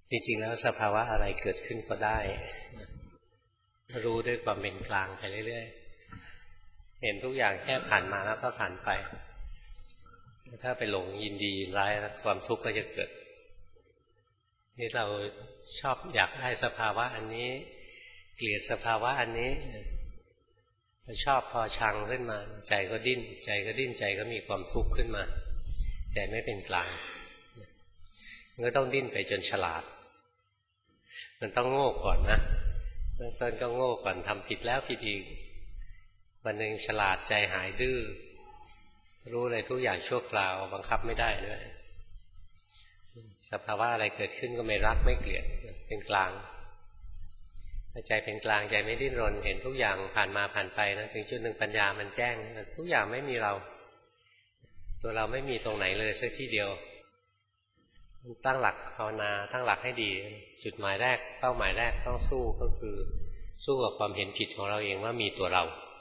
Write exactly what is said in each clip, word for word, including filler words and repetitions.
จริงๆแล้วสภาวะอะไรเกิดขึ้นก็ได้รู้ด้วยความเป็นกลางไปเรื่อยๆเห็นทุกอย่างแค่ผ่านมาแล้วก็ผ่านไปถ้าไปหลงยินดียินร้ายความทุกข์ก็จะเกิดนี่เราชอบอยากได้สภาวะอันนี้เกลียดสภาวะอันนี้พอชอบพอชังขึ้นมาใจก็ดิ้นใจก็ดิ้นใจก็มีความทุกข์ขึ้นมาใจไม่เป็นกลางมันก็ต้องดิ้นไปจนฉลาดมันต้องโง่ก่อนนะเบื้องต้นก็โง่ก่อนทำผิดแล้วผิดอีกวันหนึ่งฉลาดใจหายดื้อรู้เลยทุกอย่างชั่วคราวบังคับไม่ได้ด้วยสภาวะอะไรเกิดขึ้นก็ไม่รักไม่เกลียดเป็นกลางใจเป็นกลางใจไม่ดิ้นรนเห็นทุกอย่างผ่านมาผ่านไปนะถึงจุดหนึ่งปัญญามันแจ้งทุกอย่างไม่มีเราตัวเราไม่มีตรงไหนเลยสักที่เดียวตั้งหลักภาวนาตั้งหลักให้ดีจุดหมายแรกเป้าหมายแรกต้องสู้ก็คือสู้กับความเห็นผิดของเราเองว่ามีตัวเรา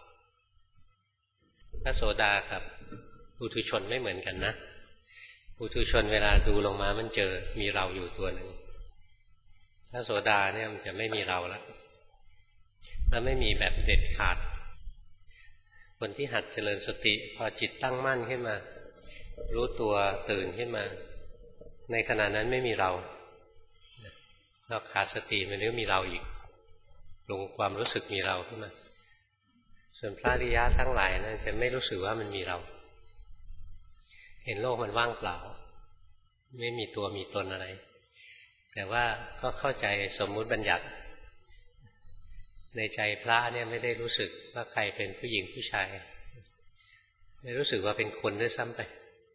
พระโสดากับปุถุชนไม่เหมือนกันนะปุถุชนเวลาดูลงมามันเจอมีเราอยู่ตัวหนึ่งพระโสดาเนี่ยมันจะไม่มีเราแล้วแล้วไม่มีแบบเด็ดขาดคนที่หัดเจริญสติพอจิตตั้งมั่นขึ้นมารู้ตัวตื่นขึ้นมาในขณะนั้นไม่มีเราเราขาดสติมันก็มีเราอีกลงความรู้สึกมีเราขึ้นมาส่วนพระอริยะทั้งหลายนั้นจะไม่รู้สึกว่ามันมีเราเห็นโลกมันว่างเปล่าไม่มีตัวมีตนอะไรแต่ว่าก็เข้าใจสมมุติบัญญัติในใจพระเนี่ยไม่ได้รู้สึกว่าใครเป็นผู้หญิงผู้ชายไม่รู้สึกว่าเป็นคนด้วยซ้ำไป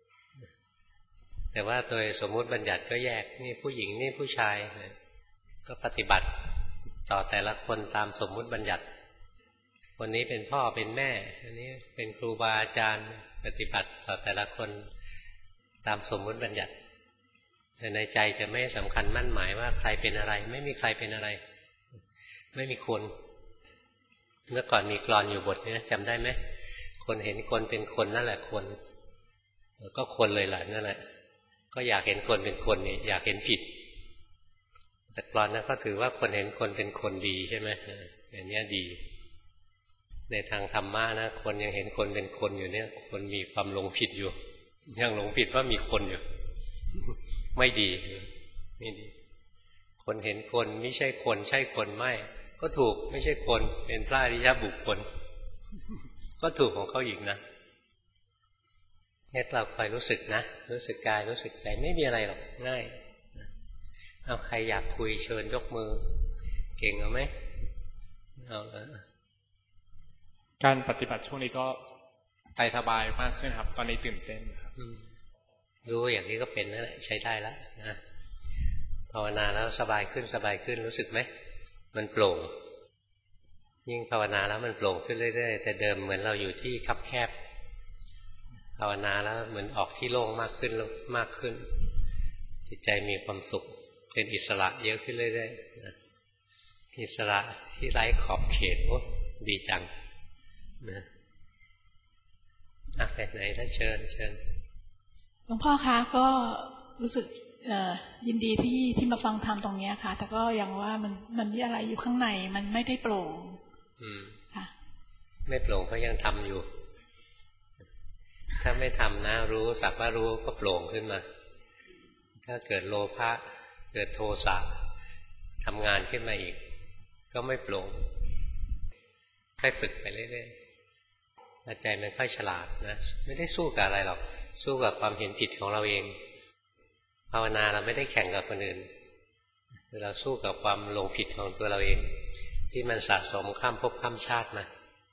แต่ว่าโดยสมมุติบัญญัติก็แยกนี่ผู้หญิงนี่ผู้ชายก็ปฏิบัติต่อแต่ละคนตามสมมุติบัญญัติคนนี้เป็นพ่อเป็นแม่อันนี้เป็นครูบาอาจารย์ปฏิบัติต่อแต่ละคนตามสมมุติบัญญัติแต่ในใจจะไม่สำคัญมั่นหมายว่าใครเป็นอะไรไม่มีใครเป็นอะไรไม่มีคนเมื่อก่อนมีกลอนอยู่บทนี้จำได้ไหมคนเห็นคนเป็นคนนั่นแหละคนก็คนเลยแหละนั่นแหละก็อยากเห็นคนเป็นคนนี่อยากเห็นผิดแต่กลอนนั้นก็ถือว่าคนเห็นคนเป็นคนดีใช่ไหมอย่างนี้ดีในทางธรรมะนะคนยังเห็นคนเป็นคนอยู่เนี่ยคนมีความหลงผิดอยู่ยังหลงผิดว่ามีคนอยู่ไม่ดีไม่ดีคนเห็นคนไม่ใช่คนใช่คนไม่ก็ถูกไม่ใช่คนเป็นพระอริยบุคคลก็ถูกของเขาอีกนะเนี่ยเราคอยรู้สึกนะรู้สึกกายรู้สึกใจไม่มีอะไรหรอกง่ายเอาใครอยากคุยเชิญยกมือเก่งเอาไหมเอาการปฏิบัติช่วงนี้ก็ใจสบายมากขึ้นครับตอนนี้ตื่นเต้นครับรู้อย่างนี้ก็เป็นนั่นแหละใช้ได้แล้วนะภาวนาแล้วสบายขึ้นสบายขึ้นรู้สึกไหมมันโปร่งยิ่งภาวนาแล้วมันโปร่งขึ้นเรื่อยๆแต่เดิมเหมือนเราอยู่ที่คับแคบภาวนาแล้วเหมือนออกที่โล่งมากขึ้นมากขึ้นจิตใจมีความสุขเป็นอิสระเยอะขึ้นเรื่อยๆนะอิสระที่ไร้ขอบเขตโอ้ดีจังนะอ่ะไปไหนถ้าเชิญเชิญหลวงพ่อคะก็รู้สึกยินดีที่ที่มาฟังธรรมตรงนี้ค่ะแต่ก็ยังว่ามันมันมีอะไรอยู่ข้างในมันไม่ได้โปร่งอืมค่ะไม่โปร่งเพราะยังทำอยู่ถ้าไม่ทำนะรู้สักว่ารู้ก็โปร่งขึ้นมาถ้าเกิดโลภะเกิดโทสะทำงานขึ้นมาอีกก็ไม่โปร่งค่อยฝึกไปเรื่อยๆใจมันค่อยฉลาดนะไม่ได้สู้กับอะไรหรอกสู้กับความเห็นผิดของเราเองภาวนาเราไม่ได้แข่งกับคนอื่นเราสู้กับความหลงผิดของตัวเราเองที่มันสะสมข้ามภพข้ามชาติมา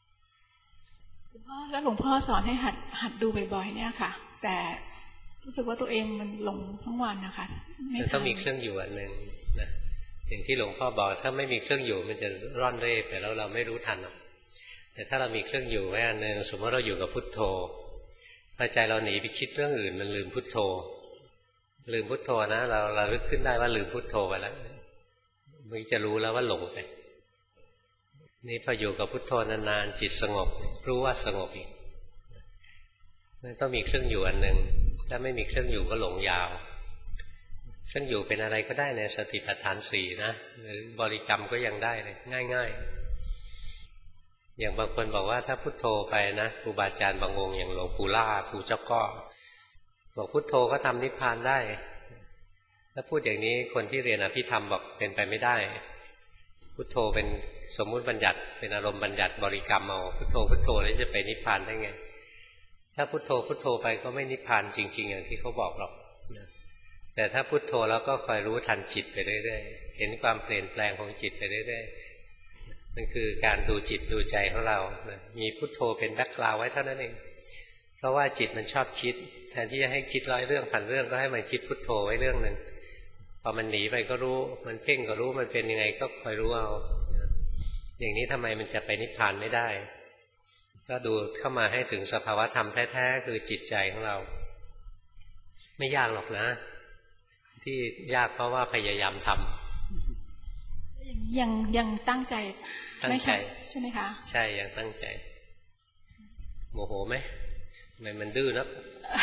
แล้วหลวงพ่อสอนให้หัดหัดดูบ่อยๆเนี่ยค่ะแต่รู้สึกว่าตัวเองมันหลงทั้งวันนะคะมันต้องมีเครื่องอยู่อันหนึ่งนะอย่างที่หลวงพ่อบอกถ้าไม่มีเครื่องอยู่มันจะร่อนเร่ไปแล้วเราไม่รู้ทันแต่ถ้าเรามีเครื่องอยู่ไว้อันหนึ่งสมมติเราอยู่กับพุทโธพอใจเราหนีไปคิดเรื่องอื่นมันลืมพุทโธลืมพุทโธนะเราเราลึกขึ้นได้ว่าลืมพุทโธไปแล้วมันจะรู้แล้วว่าหลงไปนี่พออยู่กับพุทโธนานๆจิตสงบรู้ว่าสงบอีกนั่นต้องมีเครื่องอยู่อันหนึ่งถ้าไม่มีเครื่องอยู่ก็หลงยาวเคเครื่องอยู่เป็นอะไรก็ได้ในสติปัฏฐานสี่นะหรือบริกรรมก็ยังได้เลยง่ายๆอย่างบางคนบอกว่าถ้าพุทโธไปนะครูบาอาจารย์บางองค์อย่างหลวงปู่ล่าปู่เจ้าก้อบอกพุทโธก็ทำนิพพานได้ถ้าพูดอย่างนี้คนที่เรียนอภิธรรมบอกเป็นไปไม่ได้พุทโธเป็นสมมุติบัญญัติเป็นอารมณ์บัญญัติบริกรรมเอาพุทโธพุทโธแล้วจะไปนิพพานได้ไงถ้าพุทโธพุทโธไปก็ไม่นิพพานจริงๆอย่างที่เขาบอกหรอกแต่ถ้าพุทโธแล้วก็คอยรู้ทันจิตไปเรื่อยๆเห็นความเปลี่ยนแปลงของจิตไปเรื่อยๆมันคือการดูจิตดูใจของเรามีพุทโธเป็นแบ็คกราวด์ไว้เท่านั้นเองเพราะว่าจิตมันชอบคิดแทนที่จะให้คิดร้อยเรื่องพันเรื่องก็ให้มันคิดพุทโธไว้เรื่องหนึ่งพอมันหนีไปก็รู้มันเพ่งก็รู้มันเป็นยังไงก็คอยรู้เอาอย่างนี้ทำไมมันจะไปนิพพานไม่ได้ก็ดูเข้ามาให้ถึงสภาวะธรรมแท้ๆคือจิตใจของเราไม่ยากหรอกนะที่ยากเพราะว่าพยายามทำยังยังตั้งใจตั้งใจใช่ไหมคะใช่ยังตั้งใจโมโหไหมทำไมมันดื้อนัก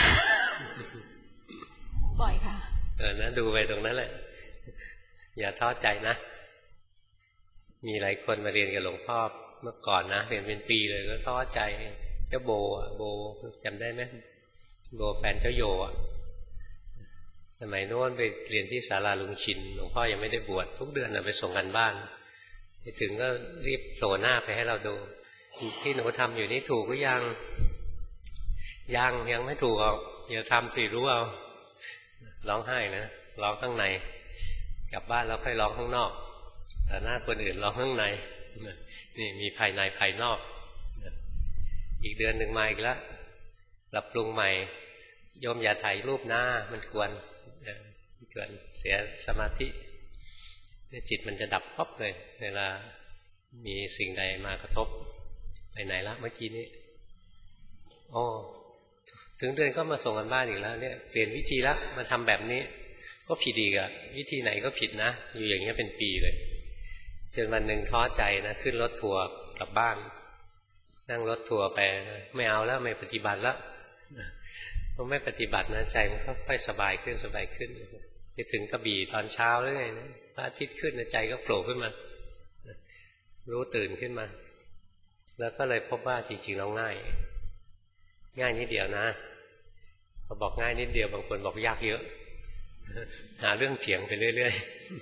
บ่อยค่ะเออนะดูไปตรงนั้นแหละอย่าท้อใจนะมีหลายคนมาเรียนกับหลวงพ่อเมื่อก่อนนะเรียนเป็นปีเลยก็ท้อใจเจ้าโบอ่ะโบจำได้ไหมโบแฟนเจ้าโยอ่ะสมัยโน้นไปเรียนที่ศาลาลุงชินหลวงพ่อยังไม่ได้บวชทุกเดือนนะไปส่งกันบ้านไปถึงก็รีบโผล่หน้าไปให้เราดูที่หนูทำอยู่นี่ถูกหรือยังยังยังไม่ถูกหรอกอย่าทำสิรู้เอาร้องไห้นะร้องข้างในกลับบ้านแล้วค่อยร้องข้างนอกแต่หน้าคนอื่นร้องข้างในนี่มีภายในภายนอกอีกเดือนหนึ่งมาอีกแล้วปรับปรุงใหม่โยมอย่าถ่ายรูปหน้ามันกวนเกินเสียสมาธิจิตมันจะดับป๊อบเลยเวลามีสิ่งใดมากระทบไปไหนละเมื่อกี้นี้อ๋อถึงเดือนก็มาส่งกันบ้านอีกแล้วเนี่ยเปลี่ยนวิธีแล้วมาทำแบบนี้ก็ผิดอีกอะวิธีไหนก็ผิดนะอยู่อย่างเงี้ยเป็นปีเลยจนวันหนึ่งท้อใจนะขึ้นรถทัวร์กลับบ้านนั่งรถทัวร์ไปไม่เอาแล้วไม่ปฏิบัติแล้วพอไม่ปฏิบัตินะใจมันค่อยๆสบายขึ้นสบายขึ้นจะถึงกระบี่ตอนเช้าหรือไงนะพระอาทิตย์ขึ้นใจก็โผล่ขึ้นมารู้ตื่นขึ้นมาแล้วก็เลยพบว่าจริงๆเราง่ายง่ายนิดเดียวนะพอบอกง่ายนิดเดียวบางคนบอกยากเยอะหาเรื่องเถียงไปเรื่อย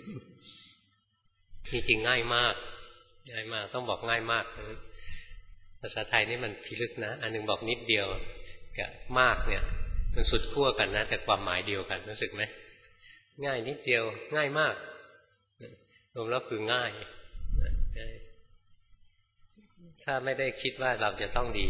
ๆจริงๆง่ายมากง่ายมากต้องบอกง่ายมากภาษาไทยนี่มันพิลึกนะอันนึงบอกนิดเดียวกับมากเนี่ยมันสุดขั้วกันนะแต่ความหมายเดียวกันรู้สึกไหมง่ายนิดเดียวง่ายมากรวมแล้วคือง่ายถ้าไม่ได้คิดว่าเราจะต้องดี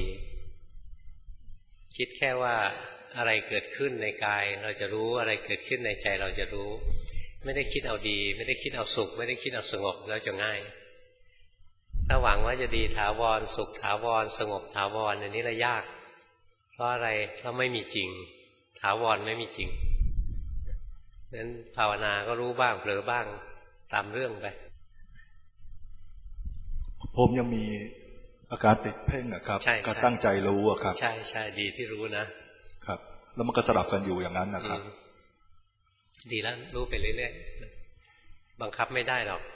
คิดแค่ว่าอะไรเกิดขึ้นในกายเราจะรู้อะไรเกิดขึ้นในใจเราจะรู้ไม่ได้คิดเอาดีไม่ได้คิดเอาสุขไม่ได้คิดเอาสงบแล้วจะง่ายถ้าหวังว่าจะดีถาวรสุขถาวรสงบถาวรอันนี้ละยากเพราะอะไรเพราะไม่มีจริงถาวรไม่มีจริงนั้นภาวนาก็รู้บ้างเผลอบ้างตามเรื่องไปผมยังมีอาการติดเพ่งอะครับก็ตั้งใจรู้อะครับใช่ใช่ดีที่รู้นะครับแล้วมันก็สลับกันอยู่อย่างนั้นนะครับดีแล้วรู้ไปเรื่อยๆบังคับไม่ได้หรอก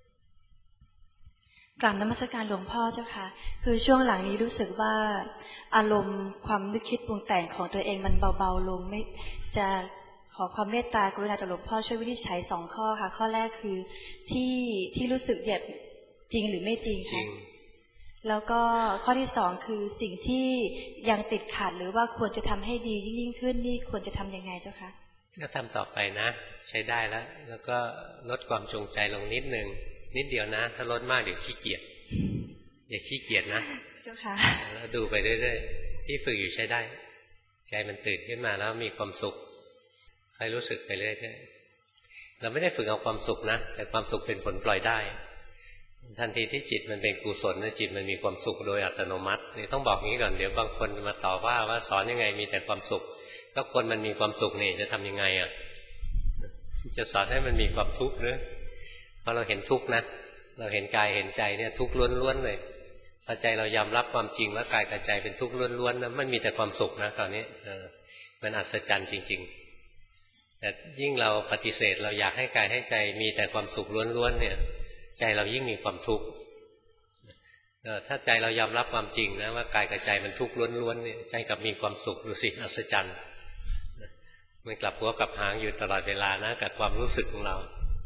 กราบนมัสการหลวงพ่อเจ้าค่ะคือช่วงหลังนี้รู้สึกว่าอารมณ์ความนึกคิดปรุงแต่งของตัวเองมันเบาๆลงไม่จะขอความเมตตากรุณาจากหลวงพ่อช่วยวินิจฉัยสองข้อค่ะข้อแรกคือที่ที่รู้สึกแบบจริงหรือไม่จริงค่ะแล้วก็ข้อที่สองคือสิ่งที่ยังติดขัดหรือว่าควรจะทำให้ดียิ่งขึ้นนี่ควรจะทำยังไงเจ้าคะก็ทำต่อไปนะใช้ได้แล้วแล้วก็ลดความจงใจลงนิดนึงนิดเดียวนะถ้าลดมากเดี๋ยวขี้เกียจอย่าขี้เกียจนะเจ้าค่ะแล้วดูไปเรื่อยๆที่ฝึกอยู่ใช้ได้ใจมันตื่นขึ้นมาแล้วมีความสุขคอยรู้สึกไปเรื่อยๆเราไม่ได้ฝึกเอาความสุขนะแต่ความสุขเป็นผลปล่อยได้ทันทีที่จิตมันเป็นกุศลจิตมันมีความสุขโดยอัตโนมัตินี่ต้องบอกงี้ก่อนเดี๋ยวบางคนมาต่อว่าว่าสอนยังไงมีแต่ความสุขก็คนมันมีความสุขนี่จะทำยังไงอ่ะจะสอนให้มันมีความทุกข์หรือเพราะเราเห็นทุกข์นะเราเห็นกายเห็นใจเนี่ยทุกข์ล้วนๆเลยพอใจเรายอมรับความจริงว่ากายกับใจเป็นทุกข์ล้วนๆนะมันมีแต่ความสุขนะคราวนี้มันอัศจรรย์จริงแต่ยิ่งเราปฏิเสธเราอยากให้กายให้ใจมีแต่ความสุขล้วนๆเนี่ยใจเรายิ่งมีความทุกข์ถ้าใจเรายอมรับความจริงนะว่ากายกับใจมันทุกข์ล้วนๆเนี่ยใจกลับมีความสุขดูสิอัศจรรย์มันกลับหัวกลับหางอยู่ตลอดเวลานะกับความรู้สึกของเรา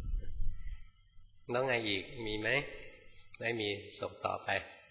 แล้วไงอีกมีไหมไม่มีส่งต่อไป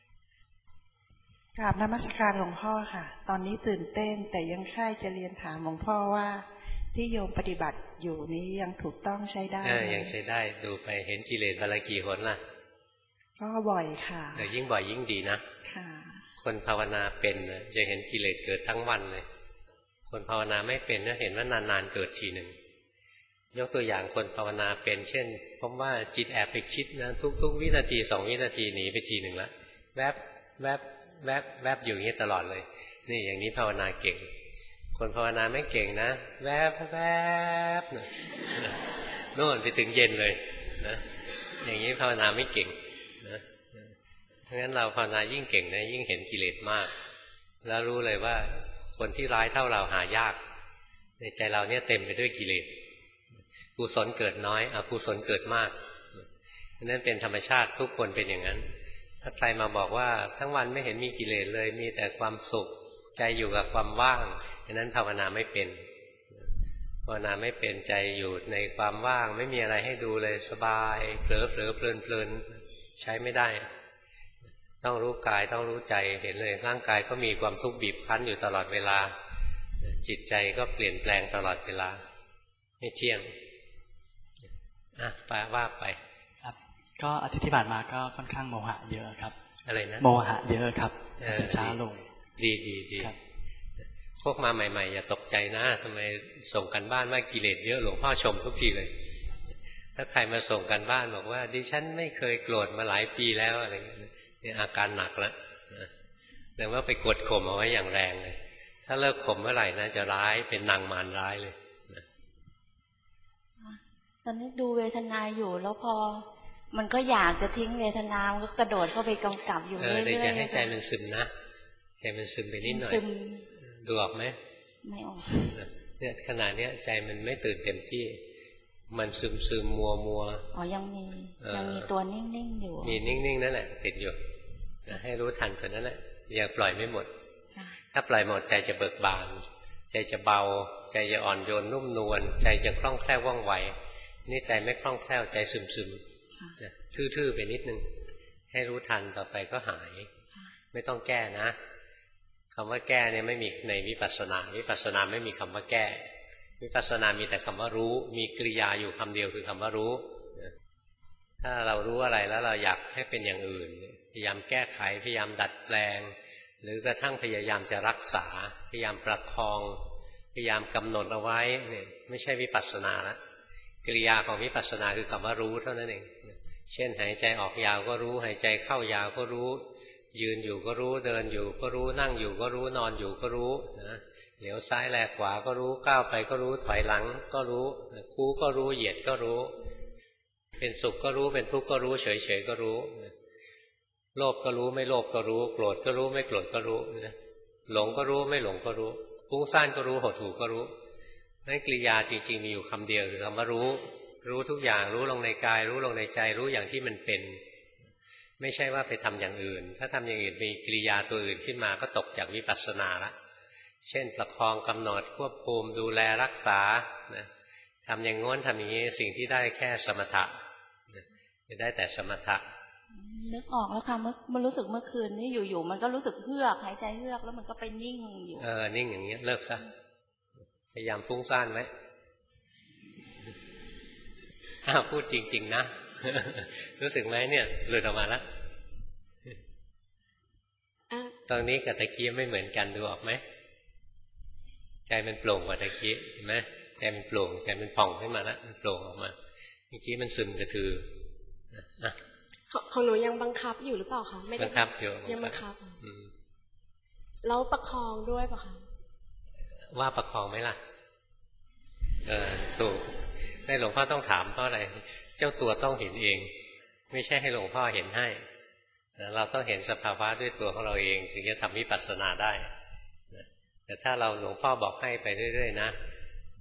กราบนมัสการหลวงพ่อค่ะตอนนี้ตื่นเต้นแต่ยังค่ายจะเรียนถามหลวงพ่อว่าที่โยมปฏิบัติอยู่นี้ยังถูกต้องใช้ได้ไหมยังใช้ได้ดูไปเห็นกิเลสวันละกี่หนล่ะก็บ่อยค่ะแต่ยิ่งบ่อยยิ่งดีนะค่ะคนภาวนาเป็นจะเห็นกิเลสเกิดทั้งวันเลยคนภาวนาไม่เป็นจะเห็นว่านานๆเกิดทีหนึ่งยกตัวอย่างคนภาวนาเป็นเช่นพบว่าจิตแอบไปคิดนะทุกๆวินาทีสองวินาทีหนีไปทีหนึ่งละแวบแวบแวบแวบอยู่อย่างนี้ตลอดเลยนี่อย่างนี้ภาวนาเก่งคนภาวนาไม่เก่งนะแวบแวบโน่นไปถึงเย็นเลยนะอย่างนี้ภาวนาไม่เก่งนะเพราะงั้นเราภาวนายิ่งเก่งนะยิ่งเห็นกิเลสมากแล้วรู้เลยว่าคนที่ร้ายเท่าเราหายากในใจเราเนี่ยเต็มไปด้วยกิเลสกุศลเกิดน้อยอกุศลเกิดมากนั่นเป็นธรรมชาติทุกคนเป็นอย่างนั้นถ้าใครมาบอกว่าทั้งวันไม่เห็นมีกิเลสเลยมีแต่ความสุขใจอยู่กับความว่างฉะนั้นภาวนาไม่เป็นภาวนาไม่เป็นใจอยู่ในความว่างไม่มีอะไรให้ดูเลยสบายเผลอเผลอเพลินเพลินใช้ไม่ได้ต้องรู้กายต้องรู้ใจเห็นเลยร่างกายก็มีความทุกข์บีบคั้นอยู่ตลอดเวลาจิตใจก็เปลี่ยนแปลงตลอดเวลาไม่เที่ยงอ่ะไปว่าไปครับก็อาทิตย์ที่ผ่านมาก็ค่อนข้างโมหะเยอะครับอะไรนะโมหะเยอะครับจะช้าลงดีดีดีพวกมาใหม่ๆอย่าตกใจนะทำไมส่งกันบ้านว่ากิเลสเยอะหลวงพ่อชมทุกทีเลยถ้าใครมาส่งกันบ้านบอกว่าดิฉันไม่เคยโกรธมาหลายปีแล้วอะไรเงี้ยนี่อาการหนักแล้วแสดงว่าไปกดข่มเอาไว้อย่างแรงเลยถ้าเลิกข่มเมื่อไหร่นะจะร้ายเป็นนางมารร้ายเลยตอนนี้ดูเวทนาอยู่แล้วพอมันก็อยากจะทิ้งเวทนามันก็กระโดดเข้าไปกำกับอยู่เรื่อยๆเลยจะให้ใจมันซึมนะใจมันซึมไปนิดหน่อยดูออกไหมไม่ออกเนี่ยขณะเนี้ยใจมันไม่ตื่นเต็มที่มันซึมซึมมัวมัวอ๋อยังมียังมีตัวนิ่งๆอยู่มีนิ่งๆนั่นแหละติดอยู่ให้รู้ทันตัวนั้นแหละอย่าปล่อยไม่หมดถ้าปล่อยหมดใจจะเบิกบานใจจะเบาใจจะอ่อนโยนนุ่มนวลใจจะคล่องแคล่วว่องไวนี่ใจไม่คล่องแคล่วใจซึมซึมทื่อๆไปนิดนึงให้รู้ทันต่อไปก็หายไม่ต้องแก้นะคำว่าแก้เนี่ยไม่มีในวิปัสสนาวิปัสสนาไม่มีคำว่าแก้วิปัสสนามีแต่คำว่ารู้มีกริยาอยู่คำเดียวคือคำว่ารู้ถ้าเรารู้อะไรแล้วเราอยากให้เป็นอย่างอื่นพยายามแก้ไขพยายามดัดแปลงหรือกระทั่งพยายามจะรักษาพยายามประคองพยายามกำหนดเอาไว้เนี่ยไม่ใช่วิปัสสนาละกริยาของวิปัสสนาคือคำว่ารู้เท่านั้นเองเช่นหายใจออกยาวก็รู้หายใจเข้ายาวก็รู้ยืนอยู่ก็รู้เดินอยู่ก็รู้นั่งอยู่ก็รู้นอนอยู่ก็รู้นะเหลียวซ้ายแลขวาก็รู้ก้าวไปก็รู้ถอยหลังก็รู้คู่ก็รู้เหยียดก็รู้เป็นสุขก็รู้เป็นทุกข์ก็รู้เฉยๆก็รู้โลภก็รู้ไม่โลภก็รู้โกรธก็รู้ไม่โกรธก็รู้หลงก็รู้ไม่หลงก็รู้ฟุ้งซ่านก็รู้หดหู่ก็รู้นั่นกริยาจริงๆมีอยู่คำเดียวคือคำว่ารู้รู้ทุกอย่างรู้ลงในกายรู้ลงในใจรู้อย่างที่มันเป็นไม่ใช่ว่าไปทำอย่างอื่นถ้าทำอย่างอื่นมีกิริยาตัวอื่นขึ้นมาก็ตกจากวิปัสสนาละเช่นประคองกำหนดควบคุมดูแลรักษานะทำอย่างง้นทำอย่างนี้สิ่งที่ได้แค่สมถะจะได้แต่สมถะนึกออกแล้วค่ะเมื่อมันรู้สึกเมื่อคืนนี้อยู่ๆมันก็รู้สึกเฮือกหายใจเฮือกแล้วมันก็ไปนิ่งอยู่เออนิ่งอย่างนี้เลิกซะพยายามฟุ้งซ่านไว้อ้าวพูดจริงๆนะรู้สึกไหมเนี่ยหลุดออกมาแล้วตอนนี้กับตะกี้ไม่เหมือนกันดูออกไหมใจมันโปร่งกว่าตะกี้เห็นไหมใจมันโปร่งใจมันผ่องขึ้นมาแล้วมันโปร่งออกมาเมื่อกี้มันซึมกระทืออ่ะของหนูยังบังคับอยู่หรือเปล่าคะไม่ได้บังคับอยู่ยังบังคับแล้วประคองด้วยป่ะคะว่าประคองไหมล่ะเออถูกให้หลวงพ่อต้องถามเพราะอะไรเจ้าตัวต้องเห็นเองไม่ใช่ให้หลวงพ่อเห็นให้เราต้องเห็นสภาวะด้วยตัวของเราเองถึงจะทำวิปัสสนาได้แต่ถ้าเราหลวงพ่อบอกให้ไปเรื่อยๆนะ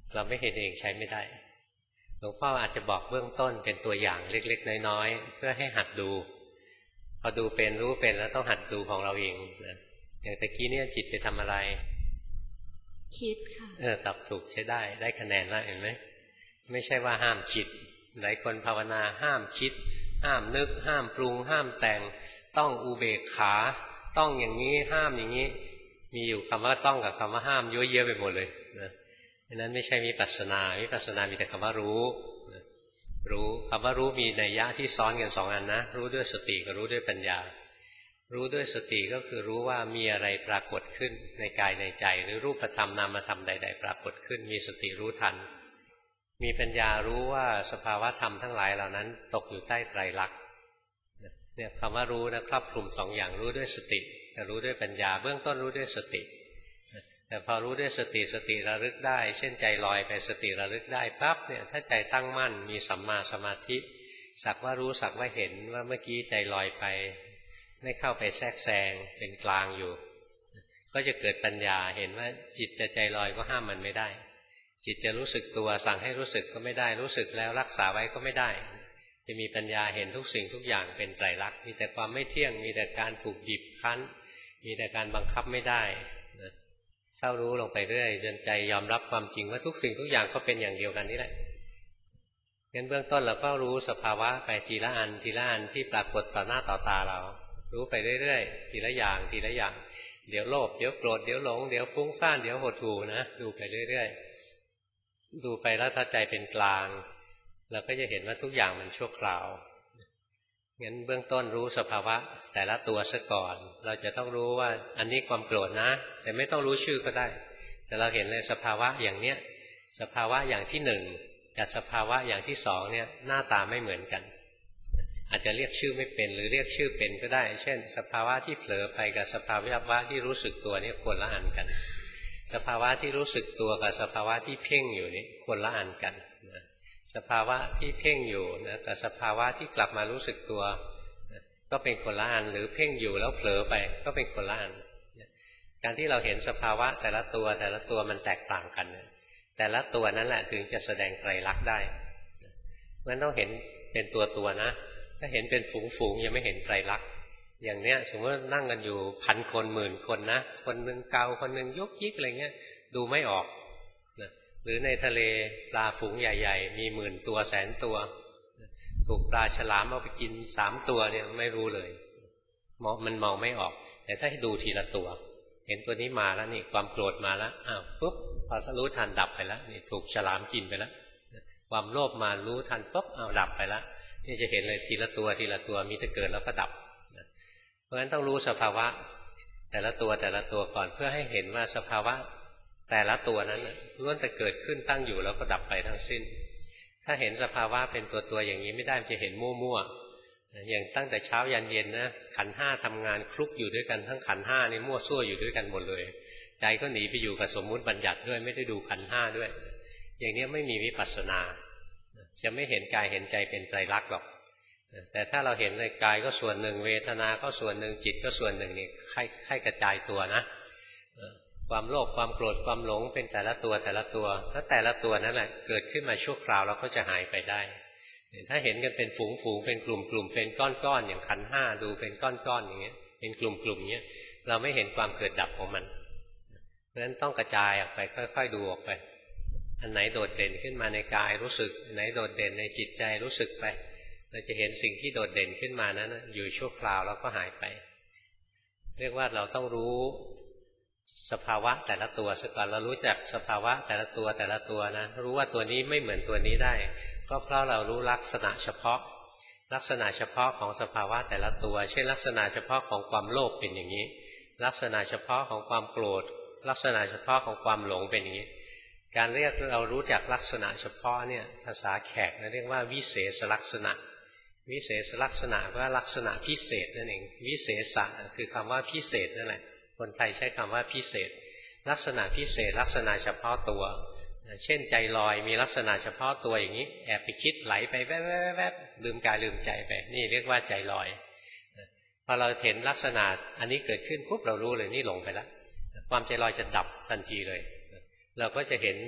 เราไม่เห็นเองใช้ไม่ได้หลวงพ่ออาจจะบอกเบื้องต้นเป็นตัวอย่างเล็กๆน้อยๆเพื่อให้หัดดูพอดูเป็นรู้เป็นแล้วต้องหัดดูของเราเองนะอย่างตะกี้เนี่ยจิตไปทำอะไรคิดค่ะเออตอบถูกใช้ได้ได้คะแนนแล้วเห็นไหมไม่ใช่ว่าห้ามคิดหลายคนภาวนาห้ามคิดห้ามนึกห้ามปรุงห้ามแต่งต้องอุเบกขาต้องอย่างนี้ห้ามอย่างนี้มีอยู่คำว่าต้องกับคำว่าห้ามเยอะแยะไปหมดเลยนะดังนั้นไม่ใช่วิปัสสนาวิปัสสนามีแต่คำว่ารู้นะรู้คำว่ารู้มีนัยยะที่ซ้อนกันสองอันนะรู้ด้วยสติกับรู้ด้วยปัญญารู้ด้วยสติก็คือรู้ว่ามีอะไรปรากฏขึ้นในกายในใจหรือรูปธรรมนามธรรมใดๆปรากฏขึ้นมีสติรู้ทันมีปัญญารู้ว่าสภาวะธรรมทั้งหลายเหล่านั้นตกอยู่ใต้ไตรลักษณ์เนี่ยคำว่ารู้นะครอบคลุมสองอย่างรู้ด้วยสติกับรู้ด้วยปัญญาเบื้องต้นรู้ด้วยสติแต่พอรู้ด้วยสติสติระลึกได้เช่นใจลอยไปสติระลึกได้ปั๊บเนี่ยถ้าใจตั้งมั่นมีสัมมาสมาธิสักว่ารู้สักว่าเห็นว่าเมื่อกี้ใจลอยไปไม่เข้าไปแทรกแซงเป็นกลางอยู่ก็จะเกิดปัญญาเห็นว่าจิตจะใจลอยก็ห้ามมันไม่ได้จิตจะรู้สึกตัวสั่งให้รู้สึกก็ไม่ได้รู้สึกแล้วรักษาไว้ก็ไม่ได้จะมีปัญญาเห็นทุกสิ่งทุกอย่างเป็นไตรลักษณ์มีแต่ความไม่เที่ยงมีแต่การถูกบีบคั้นมีแต่การบังคับไม่ได้เข้ารู้ลงไปเรื่อยจนใจยอมรับความจริงว่าทุกสิ่งทุกอย่างก็เป็นอย่างเดียวกันนี่แหละงั้นเบื้องต้นเราก็รู้สภาวะไปทีละอันทีละอันที่ปรากฏต่อหน้าต่อตาเรารู้ไปเรื่อยๆทีละอย่างทีละอย่างเดี๋ยวโลภเดี๋ยวโกรธเดี๋ยวหลงเดี๋ยวฟุ้งซ่านเดี๋ยวหดหู่นะดูไปเรื่อยๆดูไปแล้วถ้าใจเป็นกลางเราก็จะเห็นว่าทุกอย่างมันชั่วคราวงั้นเบื้องต้นรู้สภาวะแต่ละตัวซะก่อนเราจะต้องรู้ว่าอันนี้ความโกรธนะแต่ไม่ต้องรู้ชื่อก็ได้แต่เราเห็นเลยสภาวะอย่างเนี้ยสภาวะอย่างที่หนึ่งกับสภาวะอย่างที่สองเนี่ยหน้าตาไม่เหมือนกันอาจจะเรียกชื่อไม่เป็นหรือเรียกชื่อเป็นก็ได้เช่นสภาวะที่เผลอไปกับสภาวะที่รู้สึกตัวนี่คนละอันกันสภาวะที่รู้สึกตัวกับสภาวะที่เพ่งอยู่นี่คนละอันกันนะสภาวะที่เพ่งอยู่นะกับสภาวะที่กลับมารู้สึกตัวนะก็เป็นคนละอันหรือเพ่งอยู่แล้วเผลอไปก็เป็นคนละอันนะการที่เราเห็นสภาวะแต่ละตัวแต่ละตัวมันแตกต่างกันนะแต่ละตัวนั้นแหละถึงจะแสดงไตรลักษณ์ได้เพราะฉะนั้นต้องเห็นเป็นตัวตัวนะถ้าเห็นเป็นฝูงๆยังไม่เห็นไตรลักษณ์อย่างเนี้ยสมมตินั่งกันอยู่พันคนหมื่นคนนะคนหนึ่งเกาคนหนึ่งยกยิกอะไรเงี้ยดูไม่ออกนะหรือในทะเลปลาฝูงใหญ่ๆมีหมื่นตัวแสนตัวถูกปลาฉลามเอาไปกินสามตัวเนี่ยไม่รู้เลยมองมันมองไม่ออกแต่ถ้าให้ดูทีละตัวเห็นตัวนี้มาแล้วนี่ความโกรธมาแล้วอ้าวปุ๊บพอรู้ทันดับไปแล้วนี่ถูกฉลามกินไปแล้วความโลภมารู้ทันปุ๊บอ้าวดับไปแล้วนี่จะเห็นเลยทีละตัวทีละตัวมีแต่เกิดแล้วก็ดับเพราะฉะนั้นต้องรู้สภาวะแต่ละตัวแต่ละตัวก่อนเพื่อให้เห็นว่าสภาวะแต่ละตัวนั้นล้วนแต่เกิดขึ้นตั้งอยู่แล้วก็ดับไปทั้งสิ้นถ้าเห็นสภาวะเป็นตัวตัวอย่างนี้ไม่ได้มันจะเห็นมั่วๆอย่างตั้งแต่เช้ายันเย็นนะขันธ์ห้าทำงานคลุกอยู่ด้วยกันทั้งขันธ์ห้านี่มั่วซั่วอยู่ด้วยกันหมดเลยใจก็หนีไปอยู่กับสมมุติบัญญัติด้วยไม่ได้ดูขันธ์ห้าด้วยอย่างนี้ไม่มีวิปัสสนาจะไม่เห็นกายเห็นใจเป็นไตรลักษณ์หรอกแต่ถ้าเราเห็นในกายก็ส่วนหนึ่งเวทนาก็ส่วนหนึ่งจิตก็ส่วนหนึ่งนี่ให้ให้กระจายตัวนะความโลภความโกรธความหลงเป็นแต่ละตัวแต่ละตัวแล้วแต่ละตัวนั่นแหละเกิดขึ้นมาชั่วคราวแล้วก็จะหายไปได้ถ้าเห็นกันเป็นฝูงฝูงเป็นกลุ่มกลุ่มเป็นก้อนก้อนอย่างขันธ์ห้าดูเป็นก้อนก้อนอย่างเงี้ยเป็นกลุ่มกลุ่มเงี้ยเราไม่เห็นความเกิดดับของมันเพราะฉะนั้นต้องกระจายออกไปค่อยๆดูออกไปอันไหนโดดเด่นขึ้นมาในกายรู้สึกอันไหนโดดเด่นในจิตใจรู้สึกไปเราจะเห็นสิ่งที่โดดเด่นขึ้นมานั้นอยู่ชั่วคราวแล้วก็หายไปเรียกว่าเราต้องรู้สภาวะแต่ละตัวซะก่อนเรารู้จักสภาวะแต่ละตัวแต่ละตัวนะรู้ว่าตัวนี้ไม่เหมือนตัวนี้ได้ก็เพราะเรารู้ลักษณะเฉพาะลักษณะเฉพาะของสภาวะแต่ละตัวเช่นลักษณะเฉพาะของความโลภเป็นอย่างนี้ลักษณะเฉพาะของความโกรธลักษณะเฉพาะของความหลงเป็นอย่างนี้การเรียกเรารู้จักลักษณะเฉพาะเนี่ยภาษาแขกเรียกว่าวิเศษลักษณะวิเศษลักษณะว่าลักษณะพิเศษนั่นเองวิเศษะคือคำว่าพิเศษนั่นแหละคนไทยใช้คำว่าพิเศษลักษณะพิเศษลักษณะเฉพาะตัวเช่นใจลอยมีลักษณะเฉพาะตัวอย่างนี้แอบไปคิดไหลไปแวบๆลืมกายลืมใจไปนี่เรียกว่าใจลอยพอเราเห็นลักษณะอันนี้เกิดขึ้นปุ๊บเรารู้เลยนี่หลงไปแล้วความใจลอยจะดับทันทีเลยเราก็จะเห็น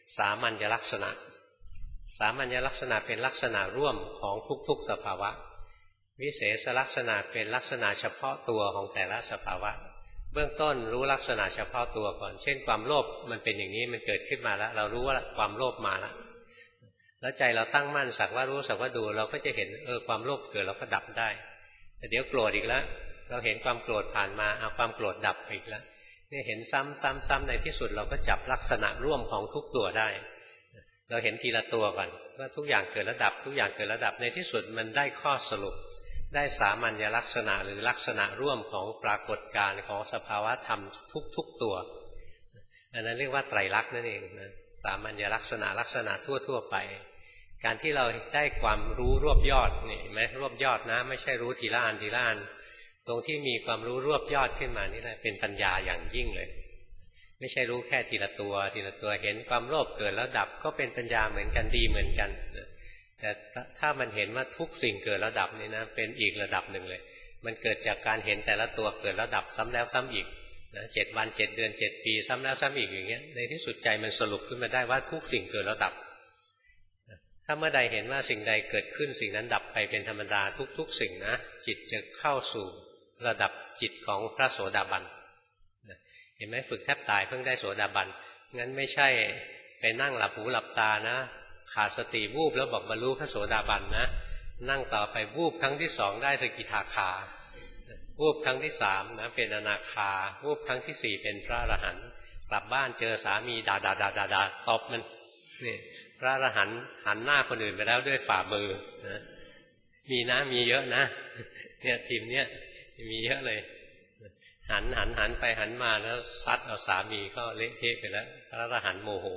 สามัญลักษณะสามัญลักษณะเป็นลักษณะร่วมของทุกๆสภาวะวิเศษลักษณะเป็นลักษณะเฉพาะตัวของแต่ละสภาวะเบื้องต้นรู้ลักษณะเฉพาะตัวก่อนเช่นความโลภมันเป็นอย่างนี้มันเกิดขึ้นมาแล้วเรารู้ว่าความโลภมาแล้วแล้วใจเราตั้งมั่นสักว่ารู้สักว่าดูเราก็จะเห็นเออความโลภเกิดเราก็ดับได้แต่เดี๋ยวโกรธอีกแล้วเราเห็นความโกรธผ่านมาเอาความโกรธดับอีกแล้วนี่เห็นซ้ำซ้ำซ้ำในที่สุดเราก็จับลักษณะร่วมของทุกตัวได้เราเห็นทีละตัวก่อนว่าทุกอย่างเกิดระดับทุกอย่างเกิดระดับในที่สุดมันได้ข้อสรุปได้สามัญลักษณะหรือลักษณะร่วมของปรากฏการณ์ของสภาวะธรรมทุกๆตัวอันนั้นเรียกว่าไตรลักษณ์นั่นเองนะสามัญลักษณะลักษณะทั่วๆไปการที่เราได้ความรู้รวบยอดนี่เห็นไหมรวบยอดนะไม่ใช่รู้ทีละอันทีละอันตรงที่มีความรู้รวบยอดขึ้นมานี่แหละเป็นปัญญาอย่างยิ่งเลยไม่ใช่รู้แค่ทีละตัวทีละตัวเห็นความโลภเกิดแล้วดับก็เป็นปัญญาเหมือนกันดีเหมือนกันแต่ถ้ามันเห็นว่าทุกสิ่งเกิดแล้วดับนี่นะเป็นอีกระดับหนึ่งเลยมันเกิดจากการเห็นแต่ละตัวเกิดแล้วดับซ้ำแล้วซ้ำอีกนะเจ็ดวันเจ็ดเดือนเจ็ดปีซ้ำแล้วซ้ำอีกอย่างเงี้ยในที่สุดใจมันสรุปขึ้นมาได้ว่าทุกสิ่งเกิดแล้วดับถ้าเมื่อใดเห็นว่าสิ่งใดเกิดขึ้นสิ่งนั้นดับไปเป็นธรรมดาทุกๆสิ่งนะจิตจะเข้าสู่ระดับจิตของพระโสดาบันเห็นไหมฝึกแทบตายเพิ่งได้โสดาบันงั้นไม่ใช่ไปนั่งหลับหูหลับตานะขาดสติวูบแล้วบอกบรรลุพระโสดาบันนะนั่งต่อไปวูบครั้งที่สองได้สกิทาคาวูบครั้งที่สามนะเป็นอนาคาวูบครั้งที่สี่เป็นพระอรหันต์กลับบ้านเจอสามีด่าด่าด่าด่าด่าตบมันนี่พระอรหันต์หันหน้าคนอื่นไปแล้วด้วยฝ่ามือนะมีนะมีเยอะนะเนี่ยทีมเนี้ยมีเยอะเลยหันหันหันไปหันมาแล้วซัดเอาสามีก็เละเทะไปแล้วพระอรหันต์โมโห